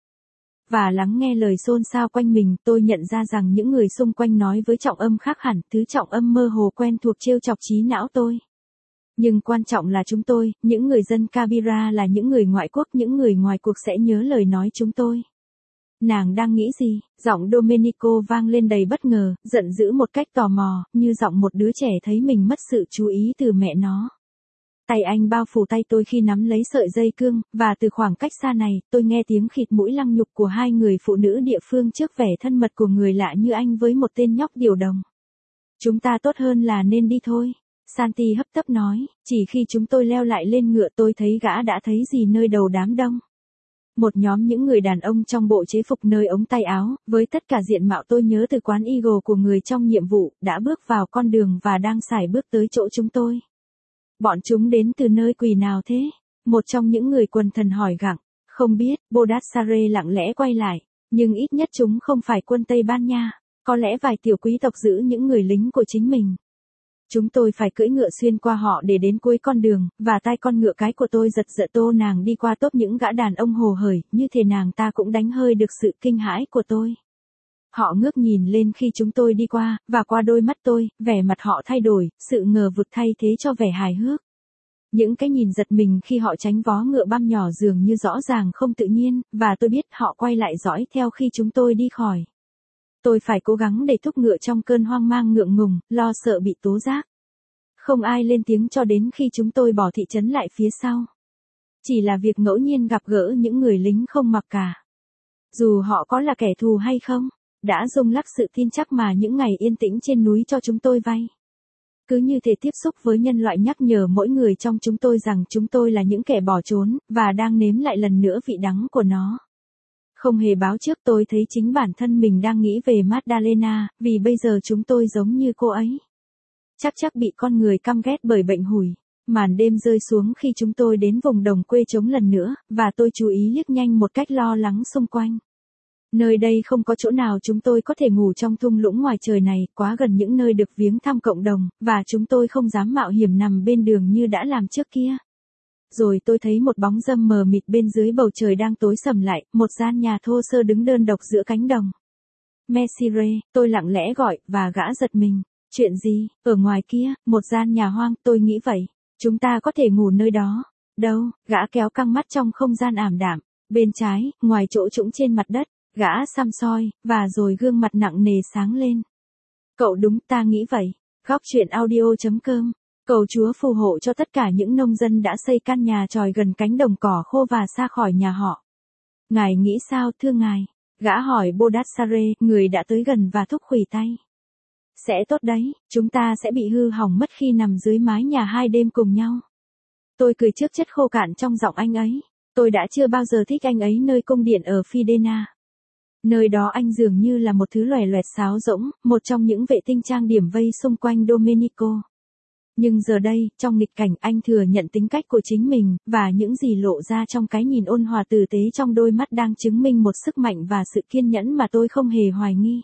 Và lắng nghe lời xôn xao quanh mình, tôi nhận ra rằng những người xung quanh nói với trọng âm khác hẳn, thứ trọng âm mơ hồ quen thuộc trêu chọc trí não tôi. Nhưng quan trọng là chúng tôi, những người dân Kabira là những người ngoại quốc, những người ngoài cuộc sẽ nhớ lời nói chúng tôi. Nàng đang nghĩ gì? Giọng Domenico vang lên đầy bất ngờ, giận dữ một cách tò mò, như giọng một đứa trẻ thấy mình mất sự chú ý từ mẹ nó. Tay anh bao phủ tay tôi khi nắm lấy sợi dây cương, và từ khoảng cách xa này, tôi nghe tiếng khịt mũi lăng nhục của hai người phụ nữ địa phương trước vẻ thân mật của người lạ như anh với một tên nhóc điều đồng. Chúng ta tốt hơn là nên đi thôi. Santi hấp tấp nói, chỉ khi chúng tôi leo lại lên ngựa tôi thấy gã đã thấy gì nơi đầu đám đông. Một nhóm những người đàn ông trong bộ chế phục nơi ống tay áo, với tất cả diện mạo tôi nhớ từ quán Eagle của người trong nhiệm vụ, đã bước vào con đường và đang sải bước tới chỗ chúng tôi. Bọn chúng đến từ nơi quỷ nào thế? Một trong những người quần thần hỏi gặng. Không biết, Bodassare lặng lẽ quay lại, nhưng ít nhất chúng không phải quân Tây Ban Nha, có lẽ vài tiểu quý tộc giữ những người lính của chính mình. Chúng tôi phải cưỡi ngựa xuyên qua họ để đến cuối con đường, và tai con ngựa cái của tôi giật giật tô nàng đi qua tốp những gã đàn ông hồ hởi, như thể nàng ta cũng đánh hơi được sự kinh hãi của tôi. Họ ngước nhìn lên khi chúng tôi đi qua, và qua đôi mắt tôi, vẻ mặt họ thay đổi, sự ngờ vực thay thế cho vẻ hài hước. Những cái nhìn giật mình khi họ tránh vó ngựa băm nhỏ dường như rõ ràng không tự nhiên, và tôi biết họ quay lại dõi theo khi chúng tôi đi khỏi. Tôi phải cố gắng để thúc ngựa trong cơn hoang mang ngượng ngùng, lo sợ bị tố giác. Không ai lên tiếng cho đến khi chúng tôi bỏ thị trấn lại phía sau. Chỉ là việc ngẫu nhiên gặp gỡ những người lính không mặc cả. Dù họ có là kẻ thù hay không, đã rung lắc sự tin chắc mà những ngày yên tĩnh trên núi cho chúng tôi vay. Cứ như thể tiếp xúc với nhân loại nhắc nhở mỗi người trong chúng tôi rằng chúng tôi là những kẻ bỏ trốn, và đang nếm lại lần nữa vị đắng của nó. Không hề báo trước tôi thấy chính bản thân mình đang nghĩ về Magdalena, vì bây giờ chúng tôi giống như cô ấy. Chắc chắc bị con người căm ghét bởi bệnh hủi. Màn đêm rơi xuống khi chúng tôi đến vùng đồng quê trống lần nữa, và tôi chú ý liếc nhanh một cách lo lắng xung quanh. Nơi đây không có chỗ nào chúng tôi có thể ngủ trong thung lũng ngoài trời này, quá gần những nơi được viếng thăm cộng đồng, và chúng tôi không dám mạo hiểm nằm bên đường như đã làm trước kia. Rồi tôi thấy một bóng râm mờ mịt bên dưới bầu trời đang tối sầm lại, một gian nhà thô sơ đứng đơn độc giữa cánh đồng. Messire, tôi lặng lẽ gọi, và gã giật mình. Chuyện gì? Ở ngoài kia, một gian nhà hoang, tôi nghĩ vậy. Chúng ta có thể ngủ nơi đó. Đâu? Gã kéo căng mắt trong không gian ảm đạm. Bên trái, ngoài chỗ trũng trên mặt đất, gã xăm soi, và rồi gương mặt nặng nề sáng lên. Cậu đúng, ta nghĩ vậy. Góc truyện audio chấm com. Cầu Chúa phù hộ cho tất cả những nông dân đã xây căn nhà tròi gần cánh đồng cỏ khô và xa khỏi nhà họ. Ngài nghĩ sao, thưa ngài? Gã hỏi Bodassare, người đã tới gần và thúc khuỷu tay. Sẽ tốt đấy, chúng ta sẽ bị hư hỏng mất khi nằm dưới mái nhà hai đêm cùng nhau. Tôi cười trước chất khô cạn trong giọng anh ấy. Tôi đã chưa bao giờ thích anh ấy nơi cung điện ở Fidena. Nơi đó anh dường như là một thứ loè loẹt sáo rỗng, một trong những vệ tinh trang điểm vây xung quanh Domenico. Nhưng giờ đây, trong nghịch cảnh anh thừa nhận tính cách của chính mình, và những gì lộ ra trong cái nhìn ôn hòa tử tế trong đôi mắt đang chứng minh một sức mạnh và sự kiên nhẫn mà tôi không hề hoài nghi.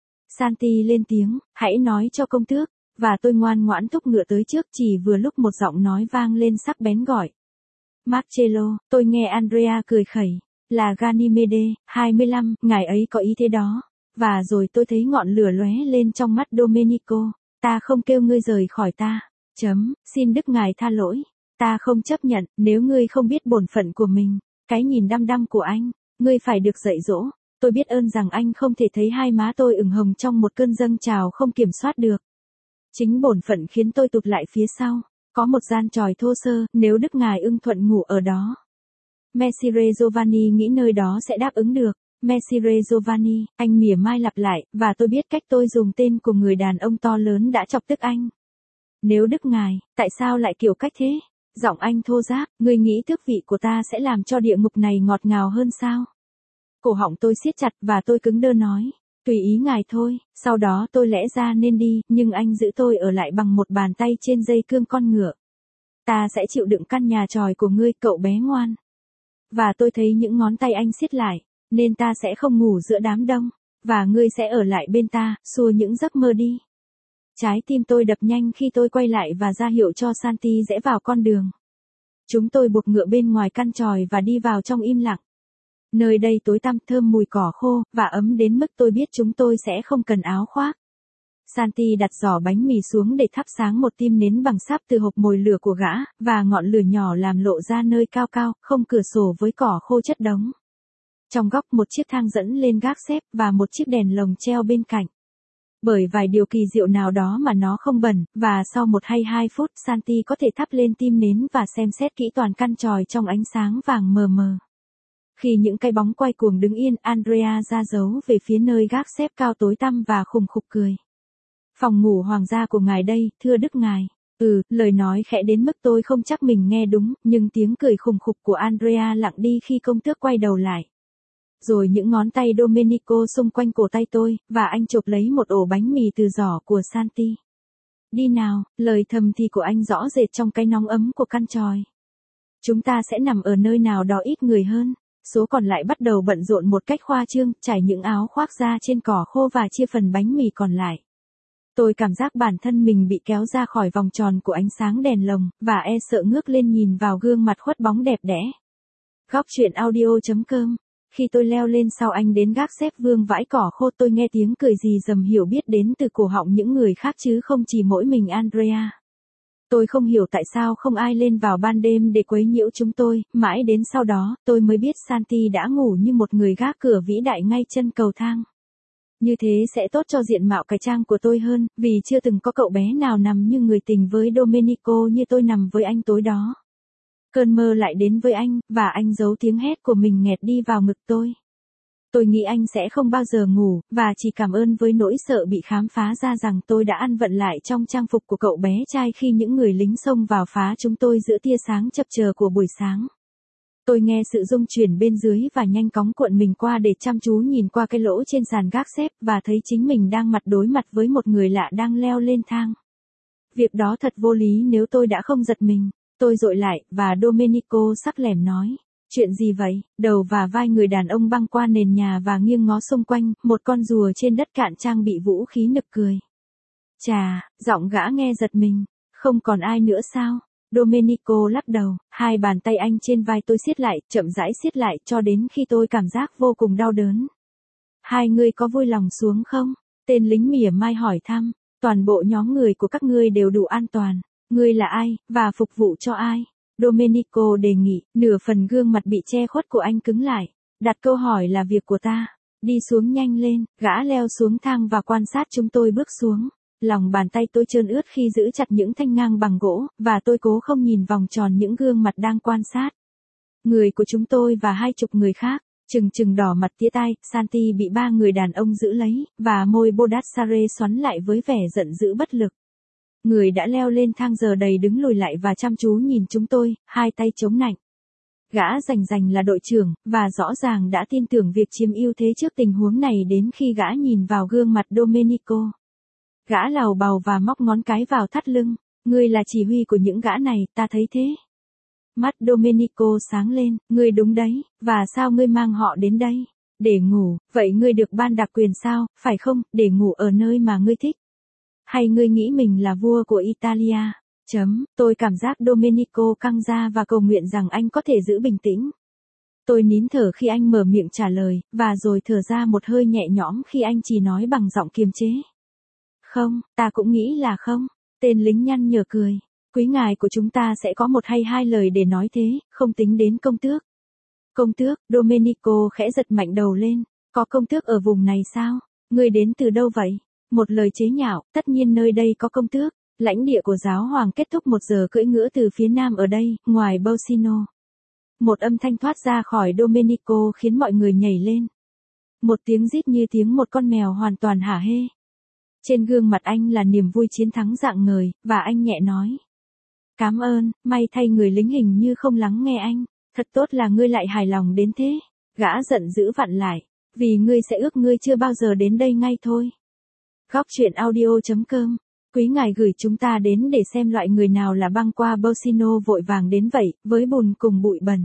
Santi lên tiếng, hãy nói cho công tước, và tôi ngoan ngoãn thúc ngựa tới trước chỉ vừa lúc một giọng nói vang lên sắc bén gọi. Marcello, tôi nghe Andrea cười khẩy, là Ganymede, hai mươi lăm, ngài ấy có ý thế đó. Và rồi tôi thấy ngọn lửa lóe lên trong mắt Domenico, ta không kêu ngươi rời khỏi ta. Chấm, xin Đức ngài tha lỗi. Ta không chấp nhận, nếu ngươi không biết bổn phận của mình. Cái nhìn đăm đăm của anh, ngươi phải được dạy dỗ. Tôi biết ơn rằng anh không thể thấy hai má tôi ửng hồng trong một cơn dâng trào không kiểm soát được. Chính bổn phận khiến tôi tụt lại phía sau. Có một gian tròi thô sơ, nếu Đức ngài ưng thuận ngủ ở đó. Messire Giovanni nghĩ nơi đó sẽ đáp ứng được. Messire Giovanni, anh mỉa mai lặp lại, và tôi biết cách tôi dùng tên của người đàn ông to lớn đã chọc tức anh. Nếu Đức ngài, tại sao lại kiểu cách thế? Giọng anh thô ráp, ngươi nghĩ tước vị của ta sẽ làm cho địa ngục này ngọt ngào hơn sao? Cổ họng tôi siết chặt và tôi cứng đơ nói, tùy ý ngài thôi. Sau đó tôi lẽ ra nên đi, nhưng anh giữ tôi ở lại bằng một bàn tay trên dây cương con ngựa. Ta sẽ chịu đựng căn nhà tròi của ngươi, cậu bé ngoan. Và tôi thấy những ngón tay anh siết lại, nên ta sẽ không ngủ giữa đám đông, và ngươi sẽ ở lại bên ta, xua những giấc mơ đi. Trái tim tôi đập nhanh khi tôi quay lại và ra hiệu cho Santi rẽ vào con đường. Chúng tôi buộc ngựa bên ngoài căn tròi và đi vào trong im lặng. Nơi đây tối tăm, thơm mùi cỏ khô, và ấm đến mức tôi biết chúng tôi sẽ không cần áo khoác. Santi đặt giỏ bánh mì xuống để thắp sáng một tim nến bằng sáp từ hộp mồi lửa của gã, và ngọn lửa nhỏ làm lộ ra nơi cao cao, không cửa sổ với cỏ khô chất đống. Trong góc một chiếc thang dẫn lên gác xếp, và một chiếc đèn lồng treo bên cạnh. Bởi vài điều kỳ diệu nào đó mà nó không bẩn, và sau một hay hai phút Santi có thể thắp lên tim nến và xem xét kỹ toàn căn tròi trong ánh sáng vàng mờ mờ. Khi những cái bóng quay cuồng đứng yên, Andrea ra dấu về phía nơi gác xếp cao tối tăm và khùng khục cười. Phòng ngủ hoàng gia của ngài đây, thưa Đức ngài. Ừ, lời nói khẽ đến mức tôi không chắc mình nghe đúng, nhưng tiếng cười khùng khục của Andrea lặng đi khi công tước quay đầu lại. Rồi những ngón tay Domenico xung quanh cổ tay tôi, và anh chộp lấy một ổ bánh mì từ giỏ của Santi. Đi nào, lời thầm thì của anh rõ rệt trong cái nóng ấm của căn tròi. Chúng ta sẽ nằm ở nơi nào đó ít người hơn. Số còn lại bắt đầu bận rộn một cách khoa trương, trải những áo khoác ra trên cỏ khô và chia phần bánh mì còn lại. Tôi cảm giác bản thân mình bị kéo ra khỏi vòng tròn của ánh sáng đèn lồng, và e sợ ngước lên nhìn vào gương mặt khuất bóng đẹp đẽ. Góc truyện audio chấm com. Khi tôi leo lên sau anh đến gác xếp vương vãi cỏ khô, tôi nghe tiếng cười rì rầm hiểu biết đến từ cổ họng những người khác chứ không chỉ mỗi mình Andrea. Tôi không hiểu tại sao không ai lên vào ban đêm để quấy nhiễu chúng tôi, mãi đến sau đó, tôi mới biết Santi đã ngủ như một người gác cửa vĩ đại ngay chân cầu thang. Như thế sẽ tốt cho diện mạo cải trang của tôi hơn, vì chưa từng có cậu bé nào nằm như người tình với Domenico như tôi nằm với anh tối đó. Cơn mơ lại đến với anh, và anh giấu tiếng hét của mình nghẹt đi vào ngực tôi. Tôi nghĩ anh sẽ không bao giờ ngủ, và chỉ cảm ơn với nỗi sợ bị khám phá ra rằng tôi đã ăn vận lại trong trang phục của cậu bé trai khi những người lính xông vào phá chúng tôi giữa tia sáng chập chờn của buổi sáng. Tôi nghe sự rung chuyển bên dưới và nhanh cóng cuộn mình qua để chăm chú nhìn qua cái lỗ trên sàn gác xếp và thấy chính mình đang mặt đối mặt với một người lạ đang leo lên thang. Việc đó thật vô lý nếu tôi đã không giật mình. Tôi dội lại, và Domenico sắc lẻm nói. Chuyện gì vậy? Đầu và vai người đàn ông băng qua nền nhà và nghiêng ngó xung quanh, một con rùa trên đất cạn trang bị vũ khí nực cười. Chà, giọng gã nghe giật mình. Không còn ai nữa sao? Domenico lắc đầu, hai bàn tay anh trên vai tôi siết lại, chậm rãi siết lại cho đến khi tôi cảm giác vô cùng đau đớn. Hai người có vui lòng xuống không? Tên lính mỉa mai hỏi thăm. Toàn bộ nhóm người của các ngươi đều đủ an toàn. Ngươi là ai, và phục vụ cho ai? Domenico đề nghị, nửa phần gương mặt bị che khuất của anh cứng lại. Đặt câu hỏi là việc của ta. Đi xuống nhanh lên, gã leo xuống thang và quan sát chúng tôi bước xuống. Lòng bàn tay tôi trơn ướt khi giữ chặt những thanh ngang bằng gỗ, và tôi cố không nhìn vòng tròn những gương mặt đang quan sát. Người của chúng tôi và hai chục người khác, chừng chừng đỏ mặt tía tai, Santi bị ba người đàn ông giữ lấy, và môi Bodassare xoắn lại với vẻ giận dữ bất lực. Người đã leo lên thang giờ đầy đứng lùi lại và chăm chú nhìn chúng tôi, hai tay chống nạnh. Gã rành rành là đội trưởng, và rõ ràng đã tin tưởng việc chiếm ưu thế trước tình huống này đến khi gã nhìn vào gương mặt Domenico. Gã lào bào và móc ngón cái vào thắt lưng. Ngươi là chỉ huy của những gã này, ta thấy thế. Mắt Domenico sáng lên, ngươi đúng đấy, và sao ngươi mang họ đến đây? Để ngủ, vậy ngươi được ban đặc quyền sao, phải không, để ngủ ở nơi mà ngươi thích? Hay ngươi nghĩ mình là vua của Italia? Chấm, tôi cảm giác Domenico căng ra và cầu nguyện rằng anh có thể giữ bình tĩnh. Tôi nín thở khi anh mở miệng trả lời, và rồi thở ra một hơi nhẹ nhõm khi anh chỉ nói bằng giọng kiềm chế. Không, ta cũng nghĩ là không. Tên lính nhăn nhở cười. Quý ngài của chúng ta sẽ có một hay hai lời để nói thế, không tính đến công tước. Công tước, Domenico khẽ giật mạnh đầu lên. Có công tước ở vùng này sao? Ngươi đến từ đâu vậy? Một lời chế nhạo, tất nhiên nơi đây có công tước. Lãnh địa của giáo hoàng kết thúc một giờ cưỡi ngựa từ phía nam ở đây, ngoài Bosino. Một âm thanh thoát ra khỏi Domenico khiến mọi người nhảy lên. Một tiếng rít như tiếng một con mèo hoàn toàn hả hê. Trên gương mặt anh là niềm vui chiến thắng rạng ngời, và anh nhẹ nói. Cám ơn, may thay người lính hình như không lắng nghe anh. Thật tốt là ngươi lại hài lòng đến thế. Gã giận dữ vặn lại. Vì ngươi sẽ ước ngươi chưa bao giờ đến đây ngay thôi. Góc truyện audio chấm com. Quý ngài gửi chúng ta đến để xem loại người nào là băng qua Bosino vội vàng đến vậy, với bùn cùng bụi bẩn.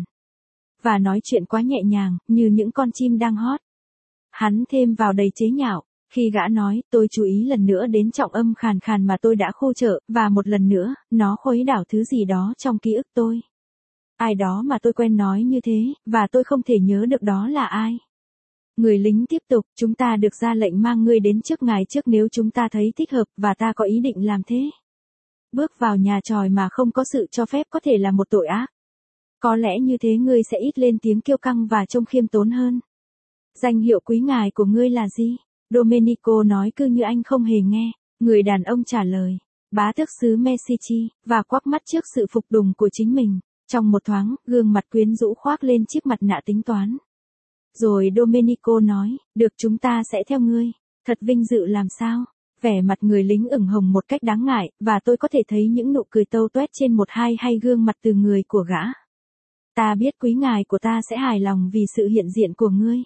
Và nói chuyện quá nhẹ nhàng, như những con chim đang hót. Hắn thêm vào đầy chế nhạo. Khi gã nói, tôi chú ý lần nữa đến trọng âm khàn khàn mà tôi đã khu trợ, và một lần nữa, nó khuấy đảo thứ gì đó trong ký ức tôi. Ai đó mà tôi quen nói như thế, và tôi không thể nhớ được đó là ai. Người lính tiếp tục, chúng ta được ra lệnh mang ngươi đến trước ngài trước nếu chúng ta thấy thích hợp, và ta có ý định làm thế. Bước vào nhà tròi mà không có sự cho phép có thể là một tội ác. Có lẽ như thế ngươi sẽ ít lên tiếng kiêu căng và trông khiêm tốn hơn. Danh hiệu quý ngài của ngươi là gì? Domenico nói cứ như anh không hề nghe. Người đàn ông trả lời, bá tước xứ Medici, và quắc mắt trước sự phục tùng của chính mình. Trong một thoáng, gương mặt quyến rũ khoác lên chiếc mặt nạ tính toán. Rồi Domenico nói, được chúng ta sẽ theo ngươi. Thật vinh dự làm sao? Vẻ mặt người lính ửng hồng một cách đáng ngại, và tôi có thể thấy những nụ cười tâu tuét trên một hai hay gương mặt từ người của gã. Ta biết quý ngài của ta sẽ hài lòng vì sự hiện diện của ngươi.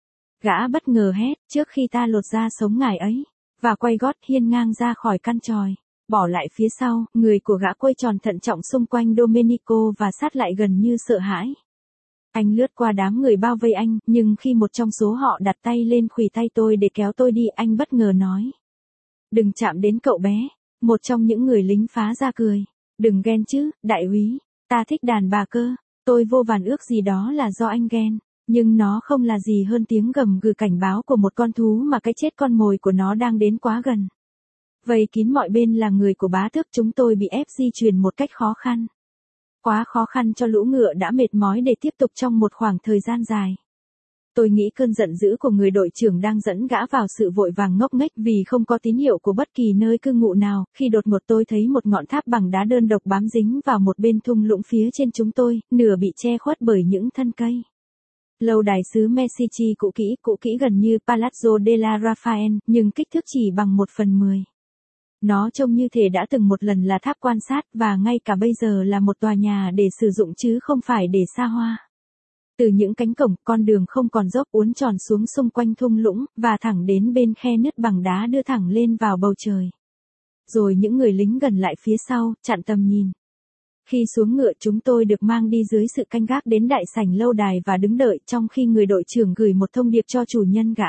Gã bất ngờ hét, trước khi ta lột ra sống ngài ấy, và quay gót hiên ngang ra khỏi căn tròi. Bỏ lại phía sau, người của gã quay tròn thận trọng xung quanh Domenico và sát lại gần như sợ hãi. Anh lướt qua đám người bao vây anh, nhưng khi một trong số họ đặt tay lên khuỷu tay tôi để kéo tôi đi, anh bất ngờ nói. Đừng chạm đến cậu bé. Một trong những người lính phá ra cười. Đừng ghen chứ, đại úy. Ta thích đàn bà cơ. Tôi vô vàn ước gì đó là do anh ghen. Nhưng nó không là gì hơn tiếng gầm gừ cảnh báo của một con thú mà cái chết con mồi của nó đang đến quá gần. Vây kín mọi bên là người của bá tước, chúng tôi bị ép di chuyển một cách khó khăn. Quá khó khăn cho lũ ngựa đã mệt mỏi để tiếp tục trong một khoảng thời gian dài. Tôi nghĩ cơn giận dữ của người đội trưởng đang dẫn gã vào sự vội vàng ngốc nghếch vì không có tín hiệu của bất kỳ nơi cư ngụ nào, khi đột ngột tôi thấy một ngọn tháp bằng đá đơn độc bám dính vào một bên thung lũng phía trên chúng tôi, nửa bị che khuất bởi những thân cây. Lâu đài xứ Messici cũ kỹ, cũ kỹ gần như Palazzo della Rafael, nhưng kích thước chỉ bằng một phần mười. Nó trông như thể đã từng một lần là tháp quan sát, và ngay cả bây giờ là một tòa nhà để sử dụng chứ không phải để xa hoa. Từ những cánh cổng, con đường không còn dốc uốn tròn xuống xung quanh thung lũng, và thẳng đến bên khe nứt bằng đá đưa thẳng lên vào bầu trời. Rồi những người lính gần lại phía sau, chặn tầm nhìn. Khi xuống ngựa, chúng tôi được mang đi dưới sự canh gác đến đại sảnh lâu đài và đứng đợi trong khi người đội trưởng gửi một thông điệp cho chủ nhân gã.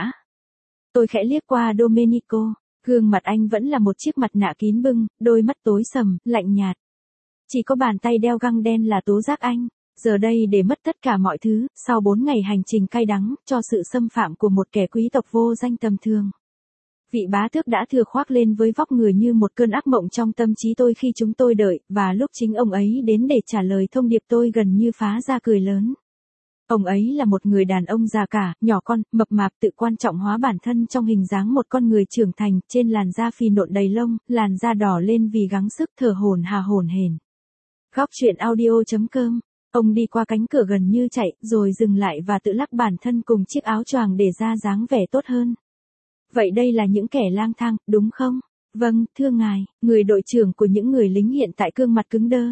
Tôi khẽ liếc qua Domenico, gương mặt anh vẫn là một chiếc mặt nạ kín bưng, đôi mắt tối sầm, lạnh nhạt. Chỉ có bàn tay đeo găng đen là tố giác anh. Giờ đây để mất tất cả mọi thứ, sau bốn ngày hành trình cay đắng, cho sự xâm phạm của một kẻ quý tộc vô danh tầm thường. Vị bá tước đã thừa khoác lên với vóc người như một cơn ác mộng trong tâm trí tôi khi chúng tôi đợi, và lúc chính ông ấy đến để trả lời thông điệp tôi gần như phá ra cười lớn. Ông ấy là một người đàn ông già cả, nhỏ con, mập mạp, tự quan trọng hóa bản thân trong hình dáng một con người trưởng thành, trên làn da phì nộn đầy lông, làn da đỏ lên vì gắng sức, thở hổn hà hổn hển. Góc truyện audio chấm com. Ông đi qua cánh cửa gần như chạy, rồi dừng lại và tự lắc bản thân cùng chiếc áo choàng để ra dáng vẻ tốt hơn. Vậy đây là những kẻ lang thang, đúng không? Vâng, thưa ngài, người đội trưởng của những người lính hiện tại gương mặt cứng đơ.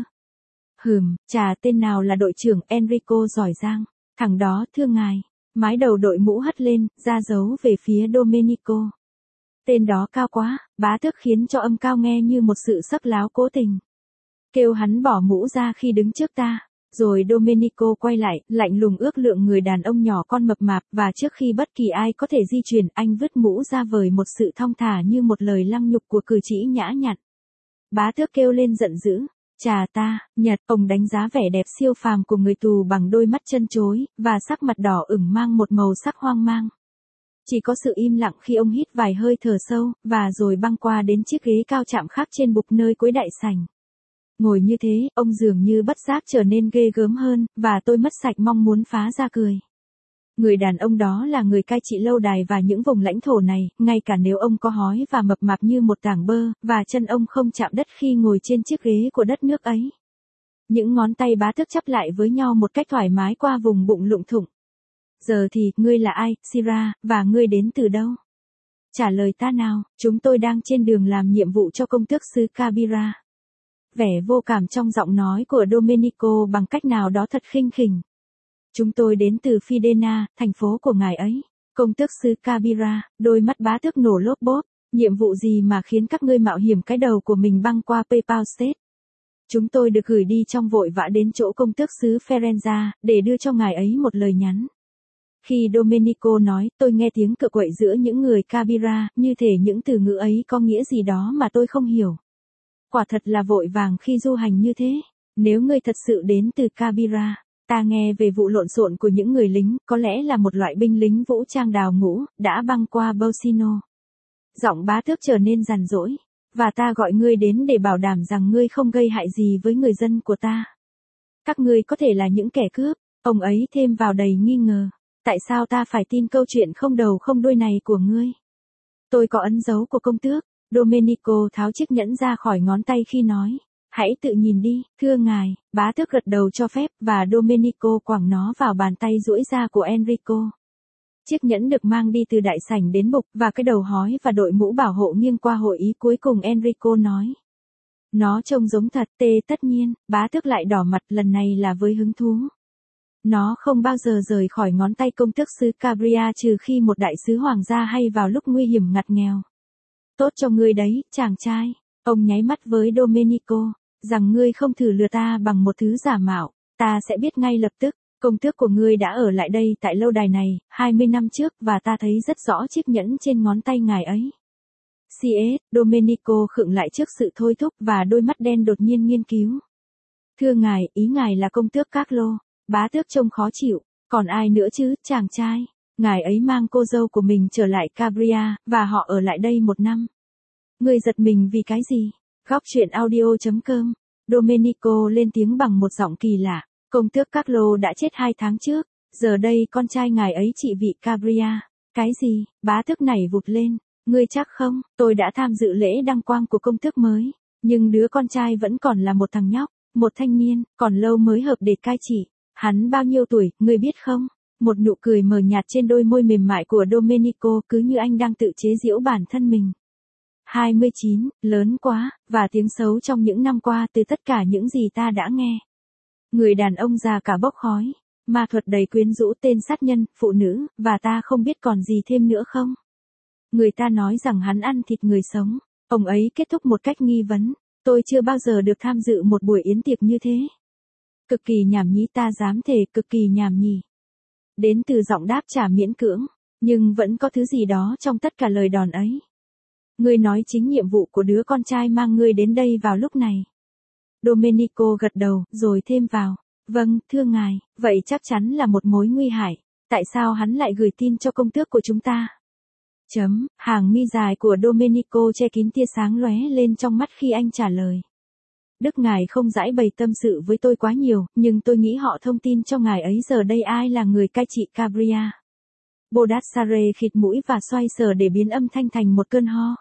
Hừm, chà, tên nào là đội trưởng? Enrico giỏi giang. Thằng đó, thưa ngài. Mái đầu đội mũ hất lên, ra dấu về phía Domenico. Tên đó cao quá, bá tước khiến cho âm cao nghe như một sự sắc láo cố tình. Kêu hắn bỏ mũ ra khi đứng trước ta. Rồi Domenico quay lại, lạnh lùng ước lượng người đàn ông nhỏ con mập mạp, và trước khi bất kỳ ai có thể di chuyển, anh vứt mũ ra với một sự thong thả như một lời lăng nhục của cử chỉ nhã nhặn. Bá tước kêu lên giận dữ. Chà ta, Nhật, ông đánh giá vẻ đẹp siêu phàm của người tù bằng đôi mắt chân chối, và sắc mặt đỏ ửng mang một màu sắc hoang mang. Chỉ có sự im lặng khi ông hít vài hơi thở sâu, và rồi băng qua đến chiếc ghế cao chạm khắc trên bục nơi cuối đại sảnh. Ngồi như thế, ông dường như bất giác trở nên ghê gớm hơn, và tôi mất sạch mong muốn phá ra cười. Người đàn ông đó là người cai trị lâu đài và những vùng lãnh thổ này, ngay cả nếu ông có hói và mập mạp như một tảng bơ, và chân ông không chạm đất khi ngồi trên chiếc ghế của đất nước ấy. Những ngón tay bá tước chắp lại với nhau một cách thoải mái qua vùng bụng lụng thủng. Giờ thì, ngươi là ai, Sira, và ngươi đến từ đâu? Trả lời ta nào, chúng tôi đang trên đường làm nhiệm vụ cho công tước xứ Cabiria. Vẻ vô cảm trong giọng nói của Domenico bằng cách nào đó thật khinh khỉnh. Chúng tôi đến từ Fidena, thành phố của ngài ấy. Công tước xứ Cabiria, đôi mắt bá tước nổ lốp bốp. Nhiệm vụ gì mà khiến các ngươi mạo hiểm cái đầu của mình băng qua PayPal State? Chúng tôi được gửi đi trong vội vã đến chỗ công tước xứ Ferenza, để đưa cho ngài ấy một lời nhắn. Khi Domenico nói, tôi nghe tiếng cựa quậy giữa những người Cabiria, như thể những từ ngữ ấy có nghĩa gì đó mà tôi không hiểu. Quả thật là vội vàng khi du hành như thế. Nếu ngươi thật sự đến từ Cabiria, ta nghe về vụ lộn xộn của những người lính, có lẽ là một loại binh lính vũ trang đào ngũ, đã băng qua Bolsino. Giọng bá tước trở nên giàn dỗi. Và ta gọi ngươi đến để bảo đảm rằng ngươi không gây hại gì với người dân của ta. Các ngươi có thể là những kẻ cướp, ông ấy thêm vào đầy nghi ngờ. Tại sao ta phải tin câu chuyện không đầu không đuôi này của ngươi? Tôi có ấn dấu của công tước. Domenico tháo chiếc nhẫn ra khỏi ngón tay khi nói. Hãy tự nhìn đi, thưa ngài, bá tước gật đầu cho phép, và Domenico quẳng nó vào bàn tay duỗi ra của Enrico. Chiếc nhẫn được mang đi từ đại sảnh đến bục, và cái đầu hói và đội mũ bảo hộ nghiêng qua hội ý cuối cùng Enrico nói. Nó trông giống thật, tê tất nhiên, bá tước lại đỏ mặt, lần này là với hứng thú. Nó không bao giờ rời khỏi ngón tay công tước sứ Cabria trừ khi một đại sứ hoàng gia hay vào lúc nguy hiểm ngặt nghèo. Tốt cho ngươi đấy, chàng trai. Ông nháy mắt với Domenico, rằng ngươi không thử lừa ta bằng một thứ giả mạo, ta sẽ biết ngay lập tức. Công tước của ngươi đã ở lại đây tại lâu đài này, hai mươi năm trước và ta thấy rất rõ chiếc nhẫn trên ngón tay ngài ấy. xê ét, Domenico khựng lại trước sự thôi thúc và đôi mắt đen đột nhiên nghiên cứu. Thưa ngài, ý ngài là công tước Carlo. Bá tước trông khó chịu, còn ai nữa chứ, chàng trai. Ngài ấy mang cô dâu của mình trở lại Cabria, và họ ở lại đây một năm. Ngươi giật mình vì cái gì? Góc truyện audio chấm com. Domenico lên tiếng bằng một giọng kỳ lạ. Công tước Carlo đã chết hai tháng trước, giờ đây con trai ngài ấy trị vị Cabria. Cái gì? Bá tước nảy vụt lên. Ngươi chắc không, tôi đã tham dự lễ đăng quang của công tước mới, nhưng đứa con trai vẫn còn là một thằng nhóc, một thanh niên, còn lâu mới hợp để cai trị. Hắn bao nhiêu tuổi, ngươi biết không? Một nụ cười mờ nhạt trên đôi môi mềm mại của Domenico cứ như anh đang tự chế giễu bản thân mình. hai mươi chín, lớn quá, và tiếng xấu trong những năm qua từ tất cả những gì ta đã nghe. Người đàn ông già cả bốc khói, ma thuật đầy quyến rũ, tên sát nhân, phụ nữ, và ta không biết còn gì thêm nữa không? Người ta nói rằng hắn ăn thịt người sống. Ông ấy kết thúc một cách nghi vấn. Tôi chưa bao giờ được tham dự một buổi yến tiệc như thế. Cực kỳ nhảm nhí, ta dám thề, cực kỳ nhảm nhí. Đến từ giọng đáp trả miễn cưỡng, nhưng vẫn có thứ gì đó trong tất cả lời đòn ấy. Ngươi nói chính nhiệm vụ của đứa con trai mang ngươi đến đây vào lúc này. Domenico gật đầu, rồi thêm vào. Vâng, thưa ngài, vậy chắc chắn là một mối nguy hại. Tại sao hắn lại gửi tin cho công tước của chúng ta? Chấm, hàng mi dài của Domenico che kín tia sáng lóe lên trong mắt khi anh trả lời. Đức ngài không giải bày tâm sự với tôi quá nhiều, nhưng tôi nghĩ họ thông tin cho ngài ấy giờ đây ai là người cai trị Cabria. Bodassare khịt mũi và xoay sở để biến âm thanh thành một cơn ho.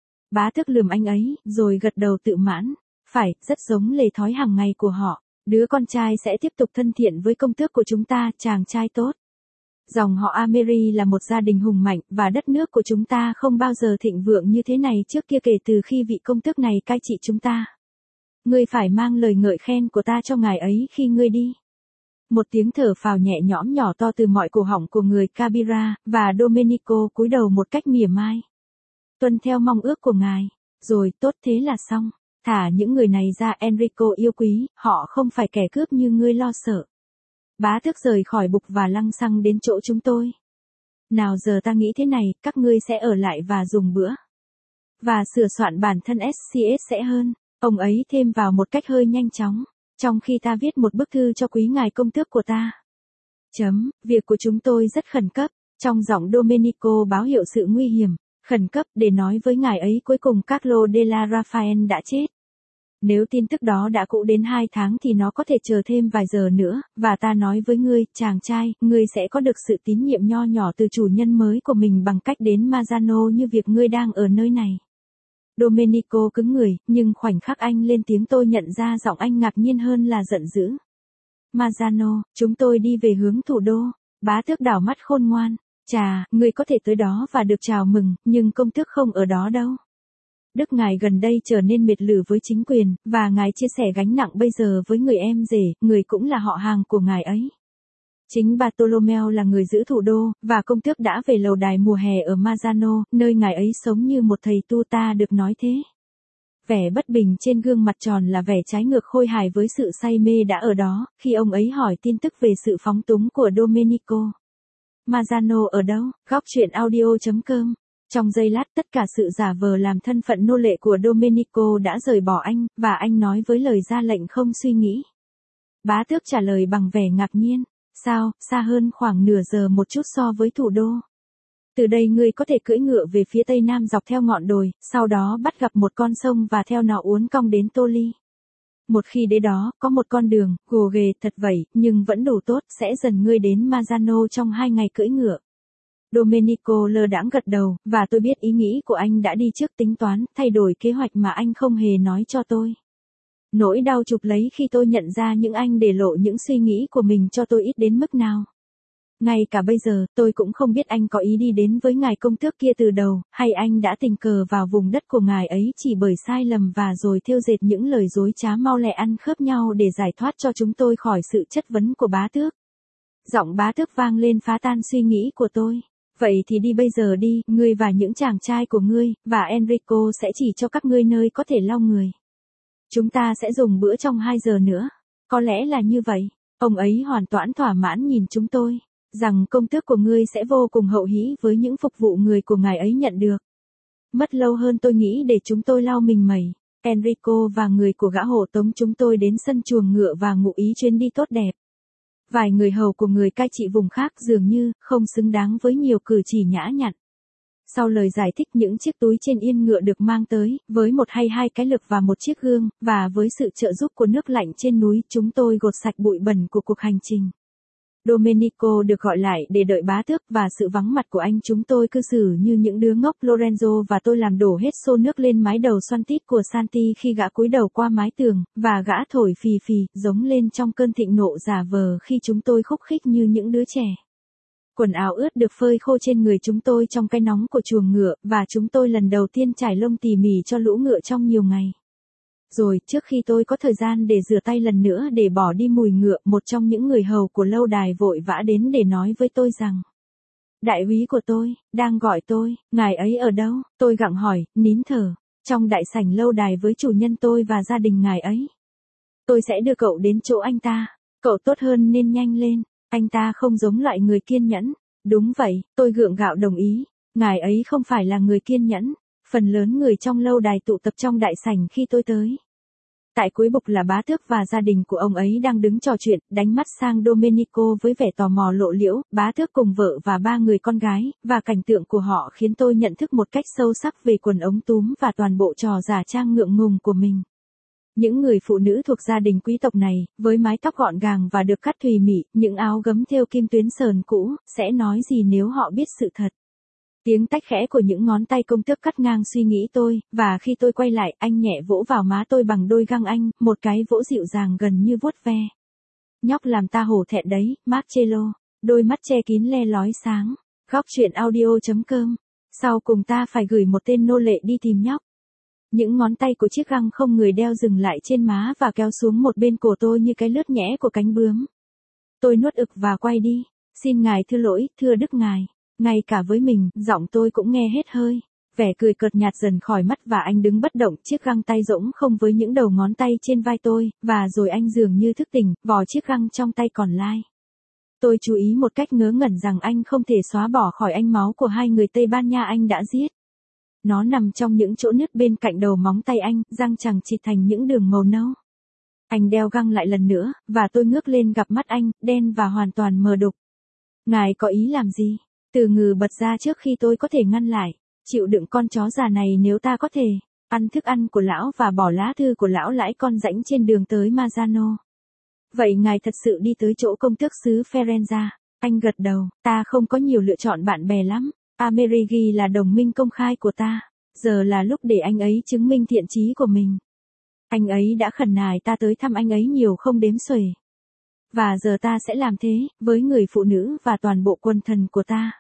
Bá tước lườm anh ấy, rồi gật đầu tự mãn. Phải, rất giống lề thói hàng ngày của họ. Đứa con trai sẽ tiếp tục thân thiện với công tước của chúng ta, chàng trai tốt. Dòng họ Ameri là một gia đình hùng mạnh, và đất nước của chúng ta không bao giờ thịnh vượng như thế này trước kia kể từ khi vị công tước này cai trị chúng ta. Ngươi phải mang lời ngợi khen của ta cho ngài ấy khi ngươi đi. Một tiếng thở phào nhẹ nhõm nhỏ to từ mọi cổ họng của người Cabira, và Domenico cúi đầu một cách mỉa mai. Tuân theo mong ước của ngài. Rồi, tốt thế là xong. Thả những người này ra, Enrico yêu quý, họ không phải kẻ cướp như ngươi lo sợ. Bá tước rời khỏi bục và lăng xăng đến chỗ chúng tôi. Nào giờ ta nghĩ thế này, các ngươi sẽ ở lại và dùng bữa. Và sửa soạn bản thân ét xê ét sẽ hơn. Ông ấy thêm vào một cách hơi nhanh chóng. Trong khi ta viết một bức thư cho quý ngài công tước của ta. Chấm, việc của chúng tôi rất khẩn cấp. Trong giọng Domenico báo hiệu sự nguy hiểm. Khẩn cấp để nói với ngài ấy cuối cùng Carlo della Raffaele đã chết. Nếu tin tức đó đã cũ đến hai tháng thì nó có thể chờ thêm vài giờ nữa, và ta nói với ngươi, chàng trai, ngươi sẽ có được sự tín nhiệm nho nhỏ từ chủ nhân mới của mình bằng cách đến Mazzano như việc ngươi đang ở nơi này. Domenico cứng người, nhưng khoảnh khắc anh lên tiếng tôi nhận ra giọng anh ngạc nhiên hơn là giận dữ. Mazzano, chúng tôi đi về hướng thủ đô. Bá tước đảo mắt khôn ngoan. Chà, ngươi có thể tới đó và được chào mừng, nhưng công tước không ở đó đâu. Đức ngài gần đây trở nên mệt lử với chính quyền, và ngài chia sẻ gánh nặng bây giờ với người em rể, người cũng là họ hàng của ngài ấy. Chính Bartolomeo là người giữ thủ đô, và công tước đã về lầu đài mùa hè ở Mazzano, nơi ngài ấy sống như một thầy tu, ta được nói thế. Vẻ bất bình trên gương mặt tròn là vẻ trái ngược khôi hài với sự say mê đã ở đó, khi ông ấy hỏi tin tức về sự phóng túng của Domenico. Mazzano ở đâu? Góc truyện audio chấm com. Trong giây lát tất cả sự giả vờ làm thân phận nô lệ của Domenico đã rời bỏ anh, và anh nói với lời ra lệnh không suy nghĩ. Bá tước trả lời bằng vẻ ngạc nhiên. Sao, xa hơn khoảng nửa giờ một chút so với thủ đô. Từ đây ngươi có thể cưỡi ngựa về phía tây nam dọc theo ngọn đồi, sau đó bắt gặp một con sông và theo nó uốn cong đến Toli. Một khi đến đó, có một con đường, gồ ghề thật vậy, nhưng vẫn đủ tốt, sẽ dần ngươi đến Mazzano trong hai ngày cưỡi ngựa. Domenico lơ đãng gật đầu, và tôi biết ý nghĩ của anh đã đi trước tính toán, thay đổi kế hoạch mà anh không hề nói cho tôi. Nỗi đau chụp lấy khi tôi nhận ra những anh để lộ những suy nghĩ của mình cho tôi ít đến mức nào. Ngay cả bây giờ, tôi cũng không biết anh có ý đi đến với ngài công tước kia từ đầu, hay anh đã tình cờ vào vùng đất của ngài ấy chỉ bởi sai lầm và rồi thêu dệt những lời dối trá mau lẹ ăn khớp nhau để giải thoát cho chúng tôi khỏi sự chất vấn của bá tước. Giọng bá tước vang lên phá tan suy nghĩ của tôi. Vậy thì đi bây giờ đi, ngươi và những chàng trai của ngươi, và Enrico sẽ chỉ cho các ngươi nơi có thể lau người. Chúng ta sẽ dùng bữa trong hai giờ nữa. Có lẽ là như vậy. Ông ấy hoàn toàn thỏa mãn nhìn chúng tôi, rằng công tước của ngươi sẽ vô cùng hậu hĩ với những phục vụ người của ngài ấy nhận được. Mất lâu hơn tôi nghĩ để chúng tôi lau mình mẩy. Enrico và người của gã hộ tống chúng tôi đến sân chuồng ngựa và ngụ ý chuyến đi tốt đẹp. Vài người hầu của người cai trị vùng khác dường như không xứng đáng với nhiều cử chỉ nhã nhặn. Sau lời giải thích những chiếc túi trên yên ngựa được mang tới, với một hay hai cái lược và một chiếc gương, và với sự trợ giúp của nước lạnh trên núi, chúng tôi gột sạch bụi bẩn của cuộc hành trình. Domenico được gọi lại để đợi bá tước, và sự vắng mặt của anh chúng tôi cư xử như những đứa ngốc. Lorenzo và tôi làm đổ hết xô nước lên mái đầu xoăn tít của Santi khi gã cúi đầu qua mái tường, và gã thổi phì phì, giống lên trong cơn thịnh nộ giả vờ khi chúng tôi khúc khích như những đứa trẻ. Quần áo ướt được phơi khô trên người chúng tôi trong cái nóng của chuồng ngựa, và chúng tôi lần đầu tiên trải lông tỉ mỉ cho lũ ngựa trong nhiều ngày. Rồi, trước khi tôi có thời gian để rửa tay lần nữa để bỏ đi mùi ngựa, một trong những người hầu của lâu đài vội vã đến để nói với tôi rằng: Đại úy của tôi, đang gọi tôi, ngài ấy ở đâu? Tôi gặng hỏi, nín thở, trong đại sảnh lâu đài với chủ nhân tôi và gia đình ngài ấy. Tôi sẽ đưa cậu đến chỗ anh ta, cậu tốt hơn nên nhanh lên, anh ta không giống loại người kiên nhẫn. Đúng vậy, tôi gượng gạo đồng ý, ngài ấy không phải là người kiên nhẫn. Phần lớn người trong lâu đài tụ tập trong đại sảnh khi tôi tới. Tại cuối bục là bá tước và gia đình của ông ấy đang đứng trò chuyện, đánh mắt sang Domenico với vẻ tò mò lộ liễu, bá tước cùng vợ và ba người con gái, và cảnh tượng của họ khiến tôi nhận thức một cách sâu sắc về quần ống túm và toàn bộ trò giả trang ngượng ngùng của mình. Những người phụ nữ thuộc gia đình quý tộc này, với mái tóc gọn gàng và được cắt thùy mị, những áo gấm thêu kim tuyến sờn cũ, sẽ nói gì nếu họ biết sự thật. Tiếng tách khẽ của những ngón tay công tước cắt ngang suy nghĩ tôi, và khi tôi quay lại, anh nhẹ vỗ vào má tôi bằng đôi găng anh, một cái vỗ dịu dàng gần như vuốt ve. Nhóc làm ta hổ thẹn đấy, Marcello. Đôi mắt che kín le lói sáng. Góc truyện audio chấm com. Sau cùng ta phải gửi một tên nô lệ đi tìm nhóc. Những ngón tay của chiếc găng không người đeo dừng lại trên má và kéo xuống một bên cổ tôi như cái lướt nhẽ của cánh bướm. Tôi nuốt ực và quay đi. Xin ngài thưa lỗi, thưa đức ngài. Ngay cả với mình, giọng tôi cũng nghe hết hơi. Vẻ cười cợt nhạt dần khỏi mắt và anh đứng bất động, chiếc găng tay rỗng không với những đầu ngón tay trên vai tôi, và rồi anh dường như thức tỉnh, vò chiếc găng trong tay còn lai. Tôi chú ý một cách ngớ ngẩn rằng anh không thể xóa bỏ khỏi anh máu của hai người Tây Ban Nha anh đã giết. Nó nằm trong những chỗ nứt bên cạnh đầu móng tay anh, răng chẳng chịt thành những đường màu nâu. Anh đeo găng lại lần nữa, và tôi ngước lên gặp mắt anh, đen và hoàn toàn mờ đục. Ngài có ý làm gì? Từ ngừ bật ra trước khi tôi có thể ngăn lại. Chịu đựng con chó già này nếu ta có thể. Ăn thức ăn của lão và bỏ lá thư của lão lãi con rãnh trên đường tới Mazzano. Vậy ngài thật sự đi tới chỗ công tước xứ Firenze? Anh gật đầu. Ta không có nhiều lựa chọn bạn bè lắm. Amerigi là đồng minh công khai của ta. Giờ là lúc để anh ấy chứng minh thiện chí của mình. Anh ấy đã khẩn nài ta tới thăm anh ấy nhiều không đếm xuể. Và giờ ta sẽ làm thế, với người phụ nữ và toàn bộ quân thần của ta.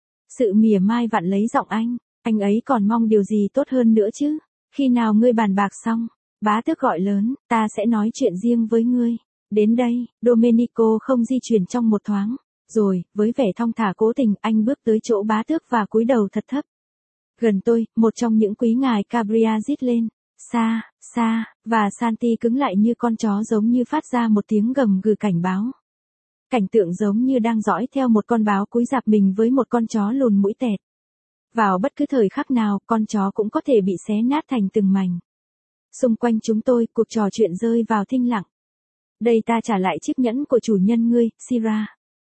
Sự mỉa mai vặn lấy giọng anh, anh ấy còn mong điều gì tốt hơn nữa chứ? Khi nào ngươi bàn bạc xong, bá tước gọi lớn, ta sẽ nói chuyện riêng với ngươi. Đến đây, Domenico không di chuyển trong một thoáng. Rồi, với vẻ thong thả cố tình, anh bước tới chỗ bá tước và cúi đầu thật thấp. Gần tôi, một trong những quý ngài Cabria rít lên. Xa, xa, và Santi cứng lại như con chó giống như phát ra một tiếng gầm gừ cảnh báo. Cảnh tượng giống như đang dõi theo một con báo cúi rạp mình với một con chó lùn mũi tẹt. Vào bất cứ thời khắc nào, con chó cũng có thể bị xé nát thành từng mảnh. Xung quanh chúng tôi, cuộc trò chuyện rơi vào thinh lặng. Đây ta trả lại chiếc nhẫn của chủ nhân ngươi, Sira.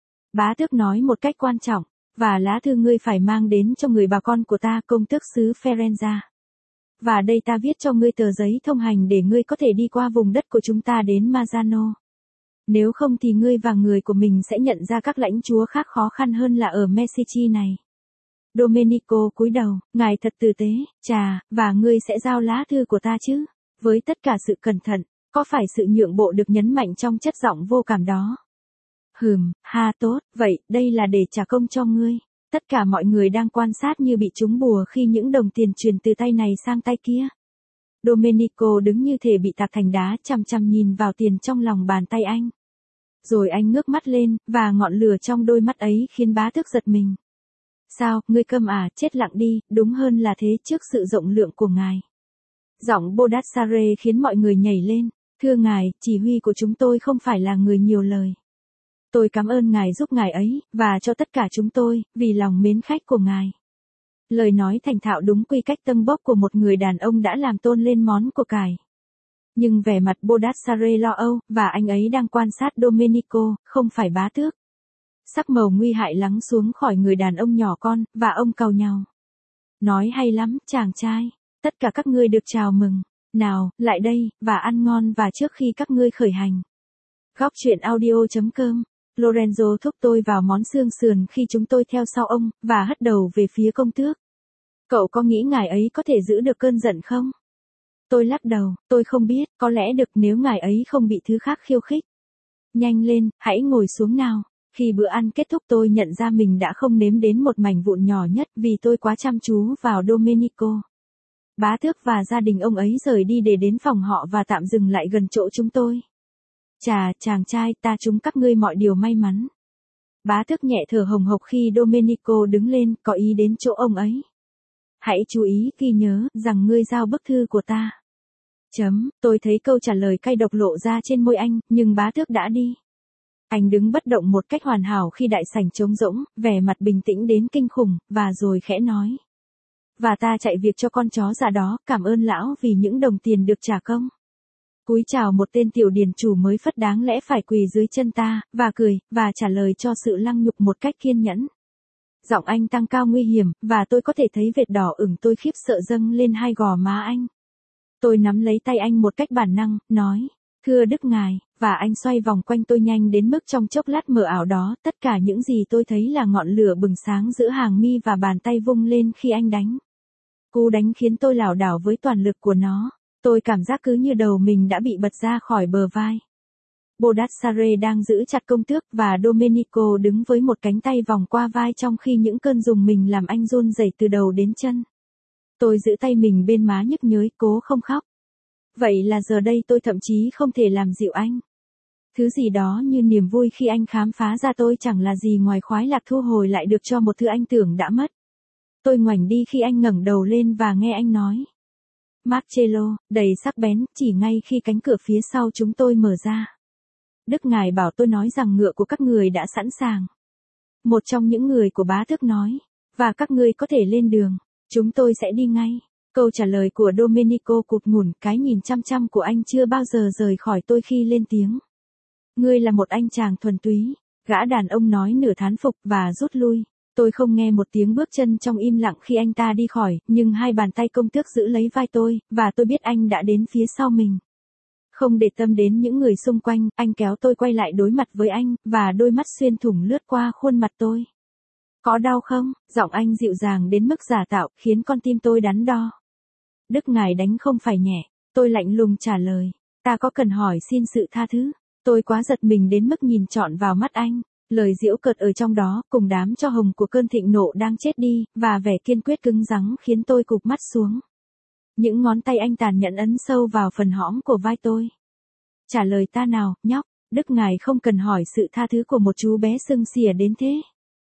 Bá tước nói một cách quan trọng, và lá thư ngươi phải mang đến cho người bà con của ta, công tước xứ Firenze. Và đây ta viết cho ngươi tờ giấy thông hành để ngươi có thể đi qua vùng đất của chúng ta đến Mazzano. Nếu không thì ngươi và người của mình sẽ nhận ra các lãnh chúa khác khó khăn hơn là ở Messici này. Domenico cúi đầu, ngài thật tử tế, chà, và ngươi sẽ giao lá thư của ta chứ? Với tất cả sự cẩn thận, có phải sự nhượng bộ được nhấn mạnh trong chất giọng vô cảm đó? Hừm, ha tốt, vậy, đây là để trả công cho ngươi. Tất cả mọi người đang quan sát như bị trúng bùa khi những đồng tiền truyền từ tay này sang tay kia. Domenico đứng như thể bị tạc thành đá, chằm chằm nhìn vào tiền trong lòng bàn tay anh. Rồi anh ngước mắt lên, và ngọn lửa trong đôi mắt ấy khiến bá tước giật mình. Sao, ngươi câm à, chết lặng đi, đúng hơn là thế trước sự rộng lượng của ngài. Giọng Bodassare khiến mọi người nhảy lên. Thưa ngài, chỉ huy của chúng tôi không phải là người nhiều lời. Tôi cảm ơn ngài giúp ngài ấy, và cho tất cả chúng tôi, vì lòng mến khách của ngài. Lời nói thành thạo đúng quy cách tâng bốc của một người đàn ông đã làm tôn lên món của cải. Nhưng vẻ mặt Bodassare lo âu, và anh ấy đang quan sát Domenico, không phải bá tước. Sắc màu nguy hại lắng xuống khỏi người đàn ông nhỏ con, và ông cau nhàu. Nói hay lắm, chàng trai. Tất cả các ngươi được chào mừng. Nào, lại đây, và ăn ngon và trước khi các ngươi khởi hành. Góc truyện audio chấm com. Lorenzo thúc tôi vào món xương sườn khi chúng tôi theo sau ông, và hất đầu về phía công tước. Cậu có nghĩ ngài ấy có thể giữ được cơn giận không? Tôi lắc đầu, tôi không biết, có lẽ được nếu ngài ấy không bị thứ khác khiêu khích. Nhanh lên, hãy ngồi xuống nào. Khi bữa ăn kết thúc tôi nhận ra mình đã không nếm đến một mảnh vụn nhỏ nhất vì tôi quá chăm chú vào Domenico. Bá tước và gia đình ông ấy rời đi để đến phòng họ và tạm dừng lại gần chỗ chúng tôi. Chà, chàng trai, ta chúc các ngươi mọi điều may mắn. Bá tước nhẹ thở hồng hộc khi Domenico đứng lên, có ý đến chỗ ông ấy. Hãy chú ý ghi nhớ rằng ngươi giao bức thư của ta. Chấm, tôi thấy câu trả lời cay độc lộ ra trên môi anh, nhưng bá tước đã đi. Anh đứng bất động một cách hoàn hảo khi đại sảnh trống rỗng, vẻ mặt bình tĩnh đến kinh khủng, và rồi khẽ nói. Và ta chạy việc cho con chó già đó, cảm ơn lão vì những đồng tiền được trả công. Cúi chào một tên tiểu điền chủ mới phất đáng lẽ phải quỳ dưới chân ta, và cười, và trả lời cho sự lăng nhục một cách kiên nhẫn. Giọng anh tăng cao nguy hiểm, và tôi có thể thấy vệt đỏ ửng tôi khiếp sợ dâng lên hai gò má anh. Tôi nắm lấy tay anh một cách bản năng, nói, thưa Đức Ngài, và anh xoay vòng quanh tôi nhanh đến mức trong chốc lát mờ ảo đó, tất cả những gì tôi thấy là ngọn lửa bừng sáng giữa hàng mi và bàn tay vung lên khi anh đánh. Cú đánh khiến tôi lảo đảo với toàn lực của nó, tôi cảm giác cứ như đầu mình đã bị bật ra khỏi bờ vai. Bodassare đang giữ chặt công tước và Domenico đứng với một cánh tay vòng qua vai trong khi những cơn rùng mình làm anh run rẩy từ đầu đến chân. Tôi giữ tay mình bên má nhức nhối, cố không khóc. Vậy là giờ đây tôi thậm chí không thể làm dịu anh. Thứ gì đó như niềm vui khi anh khám phá ra tôi chẳng là gì ngoài khoái lạc thu hồi lại được cho một thứ anh tưởng đã mất. Tôi ngoảnh đi khi anh ngẩng đầu lên và nghe anh nói. Marcello, đầy sắc bén, chỉ ngay khi cánh cửa phía sau chúng tôi mở ra. Đức Ngài bảo tôi nói rằng ngựa của các người đã sẵn sàng. Một trong những người của bá tước nói. Và các ngươi có thể lên đường. Chúng tôi sẽ đi ngay. Câu trả lời của Domenico cụt ngủn, cái nhìn chăm chăm của anh chưa bao giờ rời khỏi tôi khi lên tiếng. Ngươi là một anh chàng thuần túy. Gã đàn ông nói nửa thán phục và rút lui. Tôi không nghe một tiếng bước chân trong im lặng khi anh ta đi khỏi, nhưng hai bàn tay công tước giữ lấy vai tôi, và tôi biết anh đã đến phía sau mình. Không để tâm đến những người xung quanh, anh kéo tôi quay lại đối mặt với anh, và đôi mắt xuyên thủng lướt qua khuôn mặt tôi. Có đau không? Giọng anh dịu dàng đến mức giả tạo, khiến con tim tôi đắn đo. Đức Ngài đánh không phải nhẹ, tôi lạnh lùng trả lời. Ta có cần hỏi xin sự tha thứ? Tôi quá giật mình đến mức nhìn trọn vào mắt anh. Lời giễu cợt ở trong đó, cùng đám cho hồng của cơn thịnh nộ đang chết đi, và vẻ kiên quyết cứng rắn khiến tôi cụp mắt xuống. Những ngón tay anh tàn nhẫn ấn sâu vào phần hõm của vai tôi. Trả lời ta nào, nhóc, Đức Ngài không cần hỏi sự tha thứ của một chú bé sưng xỉa đến thế.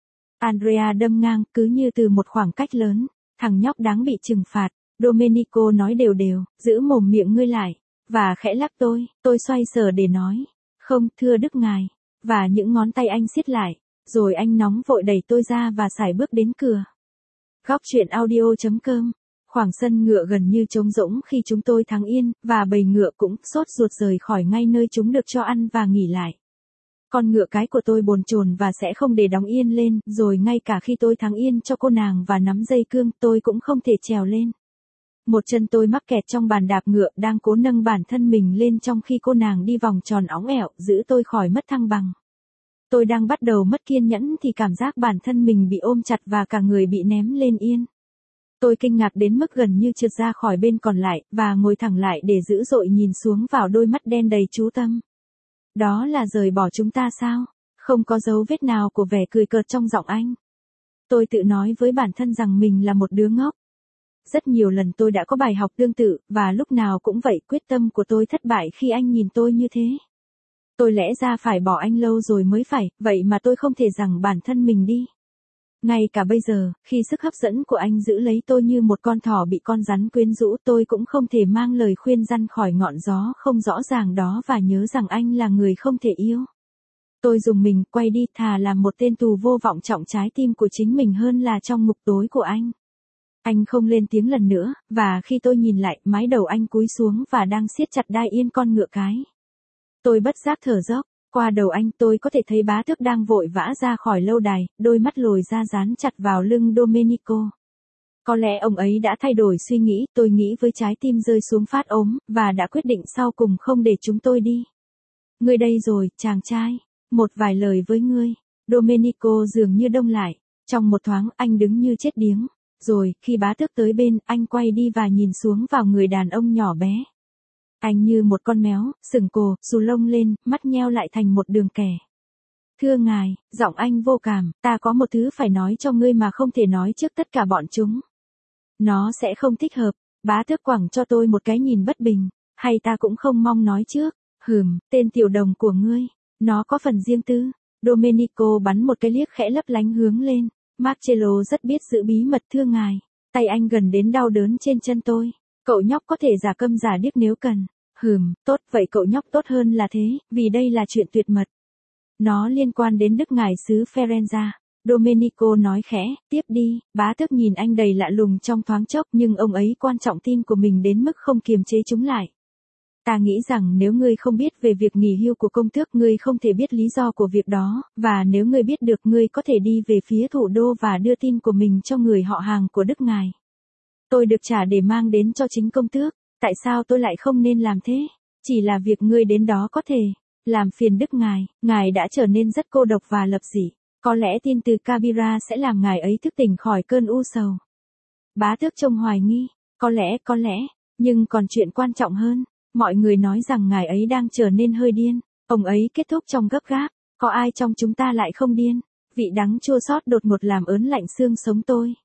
Andrea đâm ngang, cứ như từ một khoảng cách lớn, thằng nhóc đáng bị trừng phạt. Domenico nói đều đều, giữ mồm miệng ngươi lại, và khẽ lắc tôi, tôi xoay sở để nói. Không, thưa Đức Ngài. Và những ngón tay anh siết lại, rồi anh nóng vội đẩy tôi ra và sải bước đến cửa. Góc truyện audio chấm com. Khoảng sân ngựa gần như trống rỗng khi chúng tôi thắng yên, và bầy ngựa cũng sốt ruột rời khỏi ngay nơi chúng được cho ăn và nghỉ lại. Con ngựa cái của tôi bồn chồn và sẽ không để đóng yên lên, rồi ngay cả khi tôi thắng yên cho cô nàng và nắm dây cương, tôi cũng không thể trèo lên. Một chân tôi mắc kẹt trong bàn đạp ngựa đang cố nâng bản thân mình lên trong khi cô nàng đi vòng tròn óng ẻo giữ tôi khỏi mất thăng bằng. Tôi đang bắt đầu mất kiên nhẫn thì cảm giác bản thân mình bị ôm chặt và cả người bị ném lên yên. Tôi kinh ngạc đến mức gần như trượt ra khỏi bên còn lại và ngồi thẳng lại để dữ dội nhìn xuống vào đôi mắt đen đầy chú tâm. Đó là rời bỏ chúng ta sao? Không có dấu vết nào của vẻ cười cợt trong giọng anh. Tôi tự nói với bản thân rằng mình là một đứa ngốc. Rất nhiều lần tôi đã có bài học tương tự, và lúc nào cũng vậy, quyết tâm của tôi thất bại khi anh nhìn tôi như thế. Tôi lẽ ra phải bỏ anh lâu rồi mới phải, vậy mà tôi không thể rằng bản thân mình đi. Ngay cả bây giờ, khi sức hấp dẫn của anh giữ lấy tôi như một con thỏ bị con rắn quyến rũ, tôi cũng không thể mang lời khuyên răn khỏi ngọn gió không rõ ràng đó và nhớ rằng anh là người không thể yêu. Tôi dùng mình, quay đi, thà làm một tên tù vô vọng trọng trái tim của chính mình hơn là trong ngục tối của anh. Anh không lên tiếng lần nữa, và khi tôi nhìn lại, mái đầu anh cúi xuống và đang siết chặt đai yên con ngựa cái. Tôi bất giác thở dốc, qua đầu anh tôi có thể thấy bá tước đang vội vã ra khỏi lâu đài, đôi mắt lồi ra dán chặt vào lưng Domenico. Có lẽ ông ấy đã thay đổi suy nghĩ, tôi nghĩ với trái tim rơi xuống phát ốm, và đã quyết định sau cùng không để chúng tôi đi. Ngươi đây rồi, chàng trai, một vài lời với ngươi. Domenico dường như đông lại, trong một thoáng anh đứng như chết điếng. Rồi, khi bá tước tới bên, anh quay đi và nhìn xuống vào người đàn ông nhỏ bé. Anh như một con méo, sừng cồ, xù lông lên, mắt nheo lại thành một đường kẻ. Thưa ngài, giọng anh vô cảm, ta có một thứ phải nói cho ngươi mà không thể nói trước tất cả bọn chúng. Nó sẽ không thích hợp, bá tước quẳng cho tôi một cái nhìn bất bình, hay ta cũng không mong nói trước. Hừm, tên tiểu đồng của ngươi, nó có phần riêng tư. Domenico bắn một cái liếc khẽ lấp lánh hướng lên. Marcello rất biết giữ bí mật, thưa ngài. Tay anh gần đến đau đớn trên chân tôi. Cậu nhóc có thể giả câm giả điếc nếu cần. Hừm, tốt, vậy cậu nhóc tốt hơn là thế, vì đây là chuyện tuyệt mật. Nó liên quan đến đức ngài xứ Firenze. Domenico nói khẽ, tiếp đi. Bá tước nhìn anh đầy lạ lùng trong thoáng chốc, nhưng ông ấy quan trọng tin của mình đến mức không kiềm chế chúng lại. Ta nghĩ rằng nếu ngươi không biết về việc nghỉ hưu của công tước, ngươi không thể biết lý do của việc đó, và nếu ngươi biết được, ngươi có thể đi về phía thủ đô và đưa tin của mình cho người họ hàng của đức ngài. Tôi được trả để mang đến cho chính công tước, tại sao tôi lại không nên làm thế? Chỉ là việc ngươi đến đó có thể làm phiền đức ngài, ngài đã trở nên rất cô độc và lập dị. Có lẽ tin từ Kabira sẽ làm ngài ấy thức tỉnh khỏi cơn u sầu. Bá tước trông hoài nghi, có lẽ, có lẽ, nhưng còn chuyện quan trọng hơn. Mọi người nói rằng ngài ấy đang trở nên hơi điên. Ông ấy kết thúc trong gấp gáp. Có ai trong chúng ta lại không điên? Vị đắng chua xót đột ngột làm ớn lạnh xương sống tôi.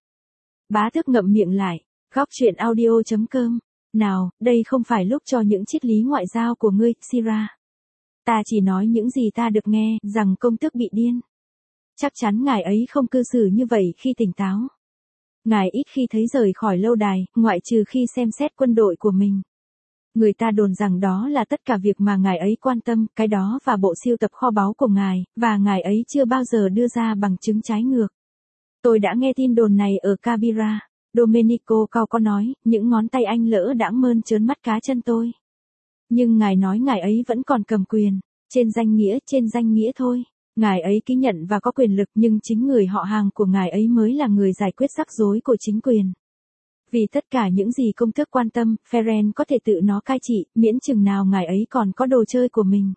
Bá tước ngậm miệng lại. Góc truyện audio chấm com. Nào, đây không phải lúc cho những triết lý ngoại giao của ngươi, Sira. Ta chỉ nói những gì ta được nghe, rằng công tước bị điên. Chắc chắn ngài ấy không cư xử như vậy khi tỉnh táo. Ngài ít khi thấy rời khỏi lâu đài, ngoại trừ khi xem xét quân đội của mình. Người ta đồn rằng đó là tất cả việc mà ngài ấy quan tâm, cái đó và bộ sưu tập kho báu của ngài, và ngài ấy chưa bao giờ đưa ra bằng chứng trái ngược. Tôi đã nghe tin đồn này ở Kabira. Domenico cau có nói, những ngón tay anh lỡ đãng mơn trớn mắt cá chân tôi. Nhưng ngài nói ngài ấy vẫn còn cầm quyền, trên danh nghĩa, trên danh nghĩa thôi. Ngài ấy ký nhận và có quyền lực, nhưng chính người họ hàng của ngài ấy mới là người giải quyết rắc rối của chính quyền. Vì tất cả những gì công tước quan tâm, Firenze có thể tự nó cai trị, miễn chừng nào ngài ấy còn có đồ chơi của mình.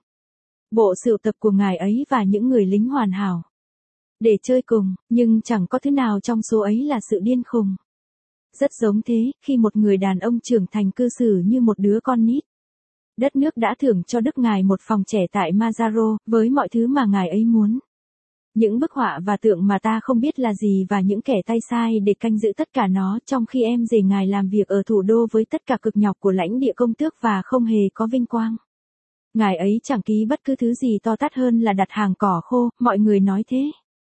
Bộ sưu tập của ngài ấy và những người lính hoàn hảo. Để chơi cùng, nhưng chẳng có thứ nào trong số ấy là sự điên khùng. Rất giống thế, khi một người đàn ông trưởng thành cư xử như một đứa con nít. Đất nước đã thưởng cho đức ngài một phòng trẻ tại Mazzaro, với mọi thứ mà ngài ấy muốn. Những bức họa và tượng mà ta không biết là gì và những kẻ tay sai để canh giữ tất cả nó, trong khi em rể ngài làm việc ở thủ đô với tất cả cực nhọc của lãnh địa công tước và không hề có vinh quang. Ngài ấy chẳng ký bất cứ thứ gì to tát hơn là đặt hàng cỏ khô, mọi người nói thế.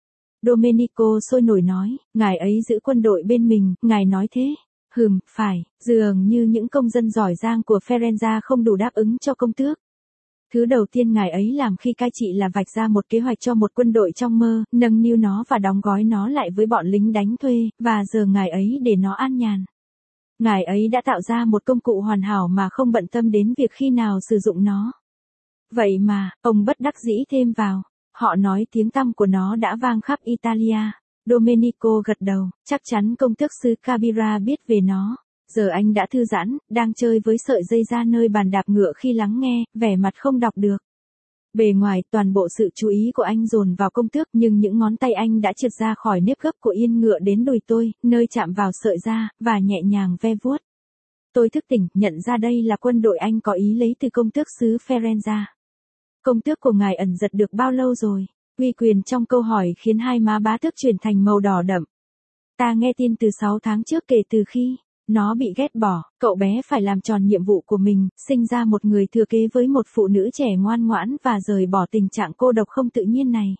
Domenico sôi nổi nói, ngài ấy giữ quân đội bên mình, ngài nói thế. Hừm, phải, dường như những công dân giỏi giang của Firenze không đủ đáp ứng cho công tước. Thứ đầu tiên ngài ấy làm khi cai trị là vạch ra một kế hoạch cho một quân đội trong mơ, nâng niu nó và đóng gói nó lại với bọn lính đánh thuê, và giờ ngài ấy để nó an nhàn. Ngài ấy đã tạo ra một công cụ hoàn hảo mà không bận tâm đến việc khi nào sử dụng nó. Vậy mà, ông bất đắc dĩ thêm vào, họ nói tiếng tăm của nó đã vang khắp Italia. Domenico gật đầu, chắc chắn công tước xứ Kabira biết về nó. Giờ anh đã thư giãn, đang chơi với sợi dây ra nơi bàn đạp ngựa khi lắng nghe, vẻ mặt không đọc được. Bề ngoài, toàn bộ sự chú ý của anh dồn vào công tước, nhưng những ngón tay anh đã trượt ra khỏi nếp gấp của yên ngựa đến đùi tôi, nơi chạm vào sợi da, và nhẹ nhàng ve vuốt. Tôi thức tỉnh, nhận ra đây là quân đội anh có ý lấy từ công tước xứ Firenze. Công tước của ngài ẩn giật được bao lâu rồi? Uy quyền trong câu hỏi khiến hai má bá tước chuyển thành màu đỏ đậm. Ta nghe tin từ sáu tháng trước kể từ khi nó bị ghét bỏ, cậu bé phải làm tròn nhiệm vụ của mình, sinh ra một người thừa kế với một phụ nữ trẻ ngoan ngoãn và rời bỏ tình trạng cô độc không tự nhiên này.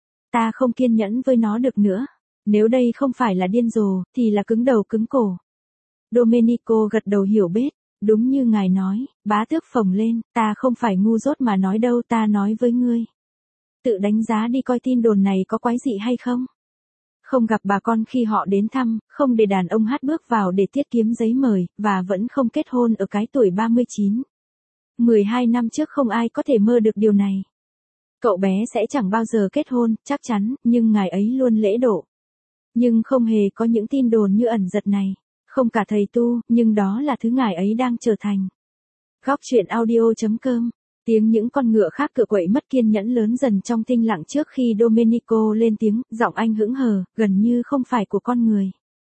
Ta không kiên nhẫn với nó được nữa. Nếu đây không phải là điên rồ, thì là cứng đầu cứng cổ. Domenico gật đầu hiểu biết. Đúng như ngài nói, bá tước phồng lên, ta không phải ngu dốt mà nói đâu, ta nói với ngươi. Tự đánh giá đi coi tin đồn này có quái dị hay không. Không gặp bà con khi họ đến thăm, không để đàn ông hát bước vào để tiết kiếm giấy mời, và vẫn không kết hôn ở cái tuổi ba mươi chín. mười hai năm trước không ai có thể mơ được điều này. Cậu bé sẽ chẳng bao giờ kết hôn, chắc chắn, nhưng ngài ấy luôn lễ độ. Nhưng không hề có những tin đồn như ẩn giật này. Không cả thầy tu, nhưng đó là thứ ngài ấy đang trở thành. Góc truyện audio chấm com. Tiếng những con ngựa khác cựa quậy mất kiên nhẫn lớn dần trong thinh lặng trước khi Domenico lên tiếng, giọng anh hững hờ, gần như không phải của con người.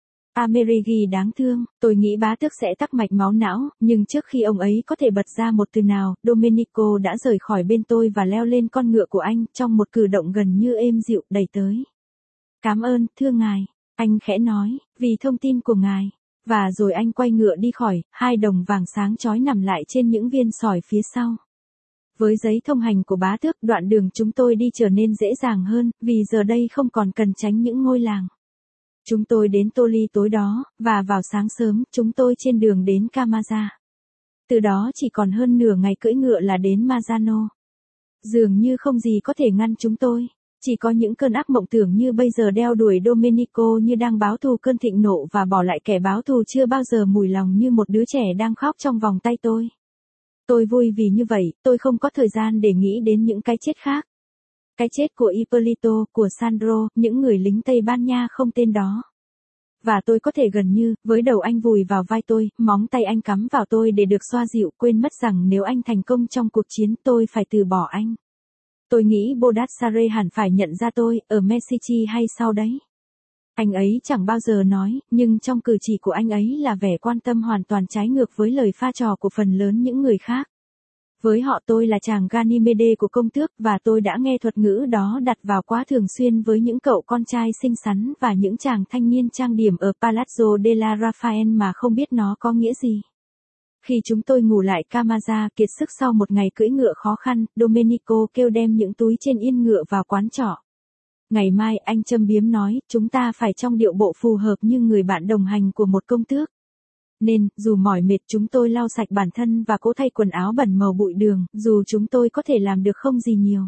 Amerigi đáng thương, tôi nghĩ bá tước sẽ tắc mạch máu não, nhưng trước khi ông ấy có thể bật ra một từ nào, Domenico đã rời khỏi bên tôi và leo lên con ngựa của anh, trong một cử động gần như êm dịu, đẩy tới. Cảm ơn, thưa ngài, anh khẽ nói, vì thông tin của ngài. Và rồi anh quay ngựa đi khỏi, hai đồng vàng sáng chói nằm lại trên những viên sỏi phía sau. Với giấy thông hành của bá tước, đoạn đường chúng tôi đi trở nên dễ dàng hơn, vì giờ đây không còn cần tránh những ngôi làng. Chúng tôi đến Toli tối đó, và vào sáng sớm, chúng tôi trên đường đến Camaza. Từ đó chỉ còn hơn nửa ngày cưỡi ngựa là đến Mazzano. Dường như không gì có thể ngăn chúng tôi. Chỉ có những cơn ác mộng tưởng như bây giờ đeo đuổi Domenico như đang báo thù cơn thịnh nộ và bỏ lại kẻ báo thù chưa bao giờ mùi lòng như một đứa trẻ đang khóc trong vòng tay tôi. Tôi vui vì như vậy, tôi không có thời gian để nghĩ đến những cái chết khác. Cái chết của Ippolito, của Sandro, những người lính Tây Ban Nha không tên đó. Và tôi có thể gần như, với đầu anh vùi vào vai tôi, móng tay anh cắm vào tôi để được xoa dịu, quên mất rằng nếu anh thành công trong cuộc chiến tôi phải từ bỏ anh. Tôi nghĩ Bodassare hẳn phải nhận ra tôi, ở Messici hay sau đấy. Anh ấy chẳng bao giờ nói, nhưng trong cử chỉ của anh ấy là vẻ quan tâm hoàn toàn trái ngược với lời pha trò của phần lớn những người khác. Với họ tôi là chàng Ganymede của công tước và tôi đã nghe thuật ngữ đó đặt vào quá thường xuyên với những cậu con trai xinh xắn và những chàng thanh niên trang điểm ở Palazzo della Raffaele mà không biết nó có nghĩa gì. Khi chúng tôi ngủ lại Camaza kiệt sức sau một ngày cưỡi ngựa khó khăn, Domenico kêu đem những túi trên yên ngựa vào quán trọ. Ngày mai anh châm biếm nói, chúng ta phải trong điệu bộ phù hợp như người bạn đồng hành của một công tước. Nên, dù mỏi mệt chúng tôi lau sạch bản thân và cố thay quần áo bẩn màu bụi đường, dù chúng tôi có thể làm được không gì nhiều.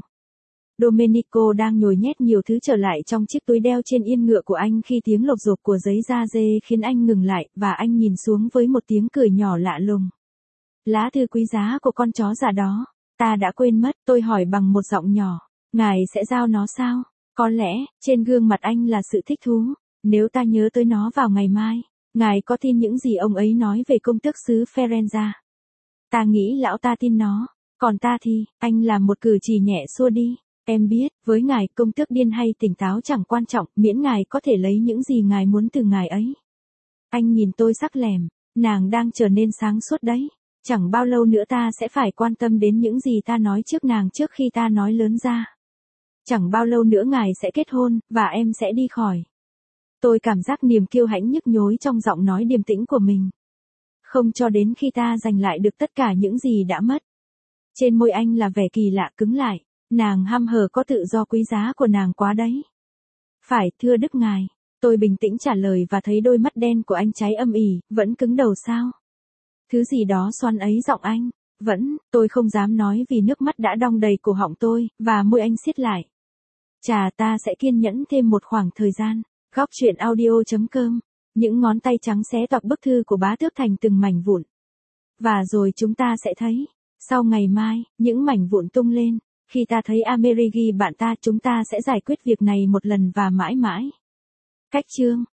Domenico đang nhồi nhét nhiều thứ trở lại trong chiếc túi đeo trên yên ngựa của anh khi tiếng lộc rộp của giấy da dê khiến anh ngừng lại, và anh nhìn xuống với một tiếng cười nhỏ lạ lùng. Lá thư quý giá của con chó già đó, ta đã quên mất, tôi hỏi bằng một giọng nhỏ, ngài sẽ giao nó sao? Có lẽ, trên gương mặt anh là sự thích thú, nếu ta nhớ tới nó vào ngày mai, ngài có tin những gì ông ấy nói về công tước xứ Firenze? Ta nghĩ lão ta tin nó, còn ta thì, anh làm một cử chỉ nhẹ xua đi. Em biết, với ngài công tước điên hay tỉnh táo chẳng quan trọng, miễn ngài có thể lấy những gì ngài muốn từ ngài ấy. Anh nhìn tôi sắc lẻm, nàng đang trở nên sáng suốt đấy. Chẳng bao lâu nữa ta sẽ phải quan tâm đến những gì ta nói trước nàng trước khi ta nói lớn ra. Chẳng bao lâu nữa ngài sẽ kết hôn, và em sẽ đi khỏi. Tôi cảm giác niềm kiêu hãnh nhức nhối trong giọng nói điềm tĩnh của mình. Không cho đến khi ta giành lại được tất cả những gì đã mất. Trên môi anh là vẻ kỳ lạ cứng lại. Nàng hăm hở có tự do quý giá của nàng quá đấy. Phải, thưa đức ngài. Tôi bình tĩnh trả lời và thấy đôi mắt đen của anh cháy âm ỉ, vẫn cứng đầu sao? Thứ gì đó xoăn ấy giọng anh. Vẫn, tôi không dám nói vì nước mắt đã đong đầy cổ họng tôi, và môi anh siết lại. Chà, ta sẽ kiên nhẫn thêm một khoảng thời gian. Góc truyện audio chấm com. Những ngón tay trắng xé toạc bức thư của bá tước thành từng mảnh vụn. Và rồi chúng ta sẽ thấy, sau ngày mai, những mảnh vụn tung lên. Khi ta thấy Amerigi bạn ta, chúng ta sẽ giải quyết việc này một lần và mãi mãi. Cách chương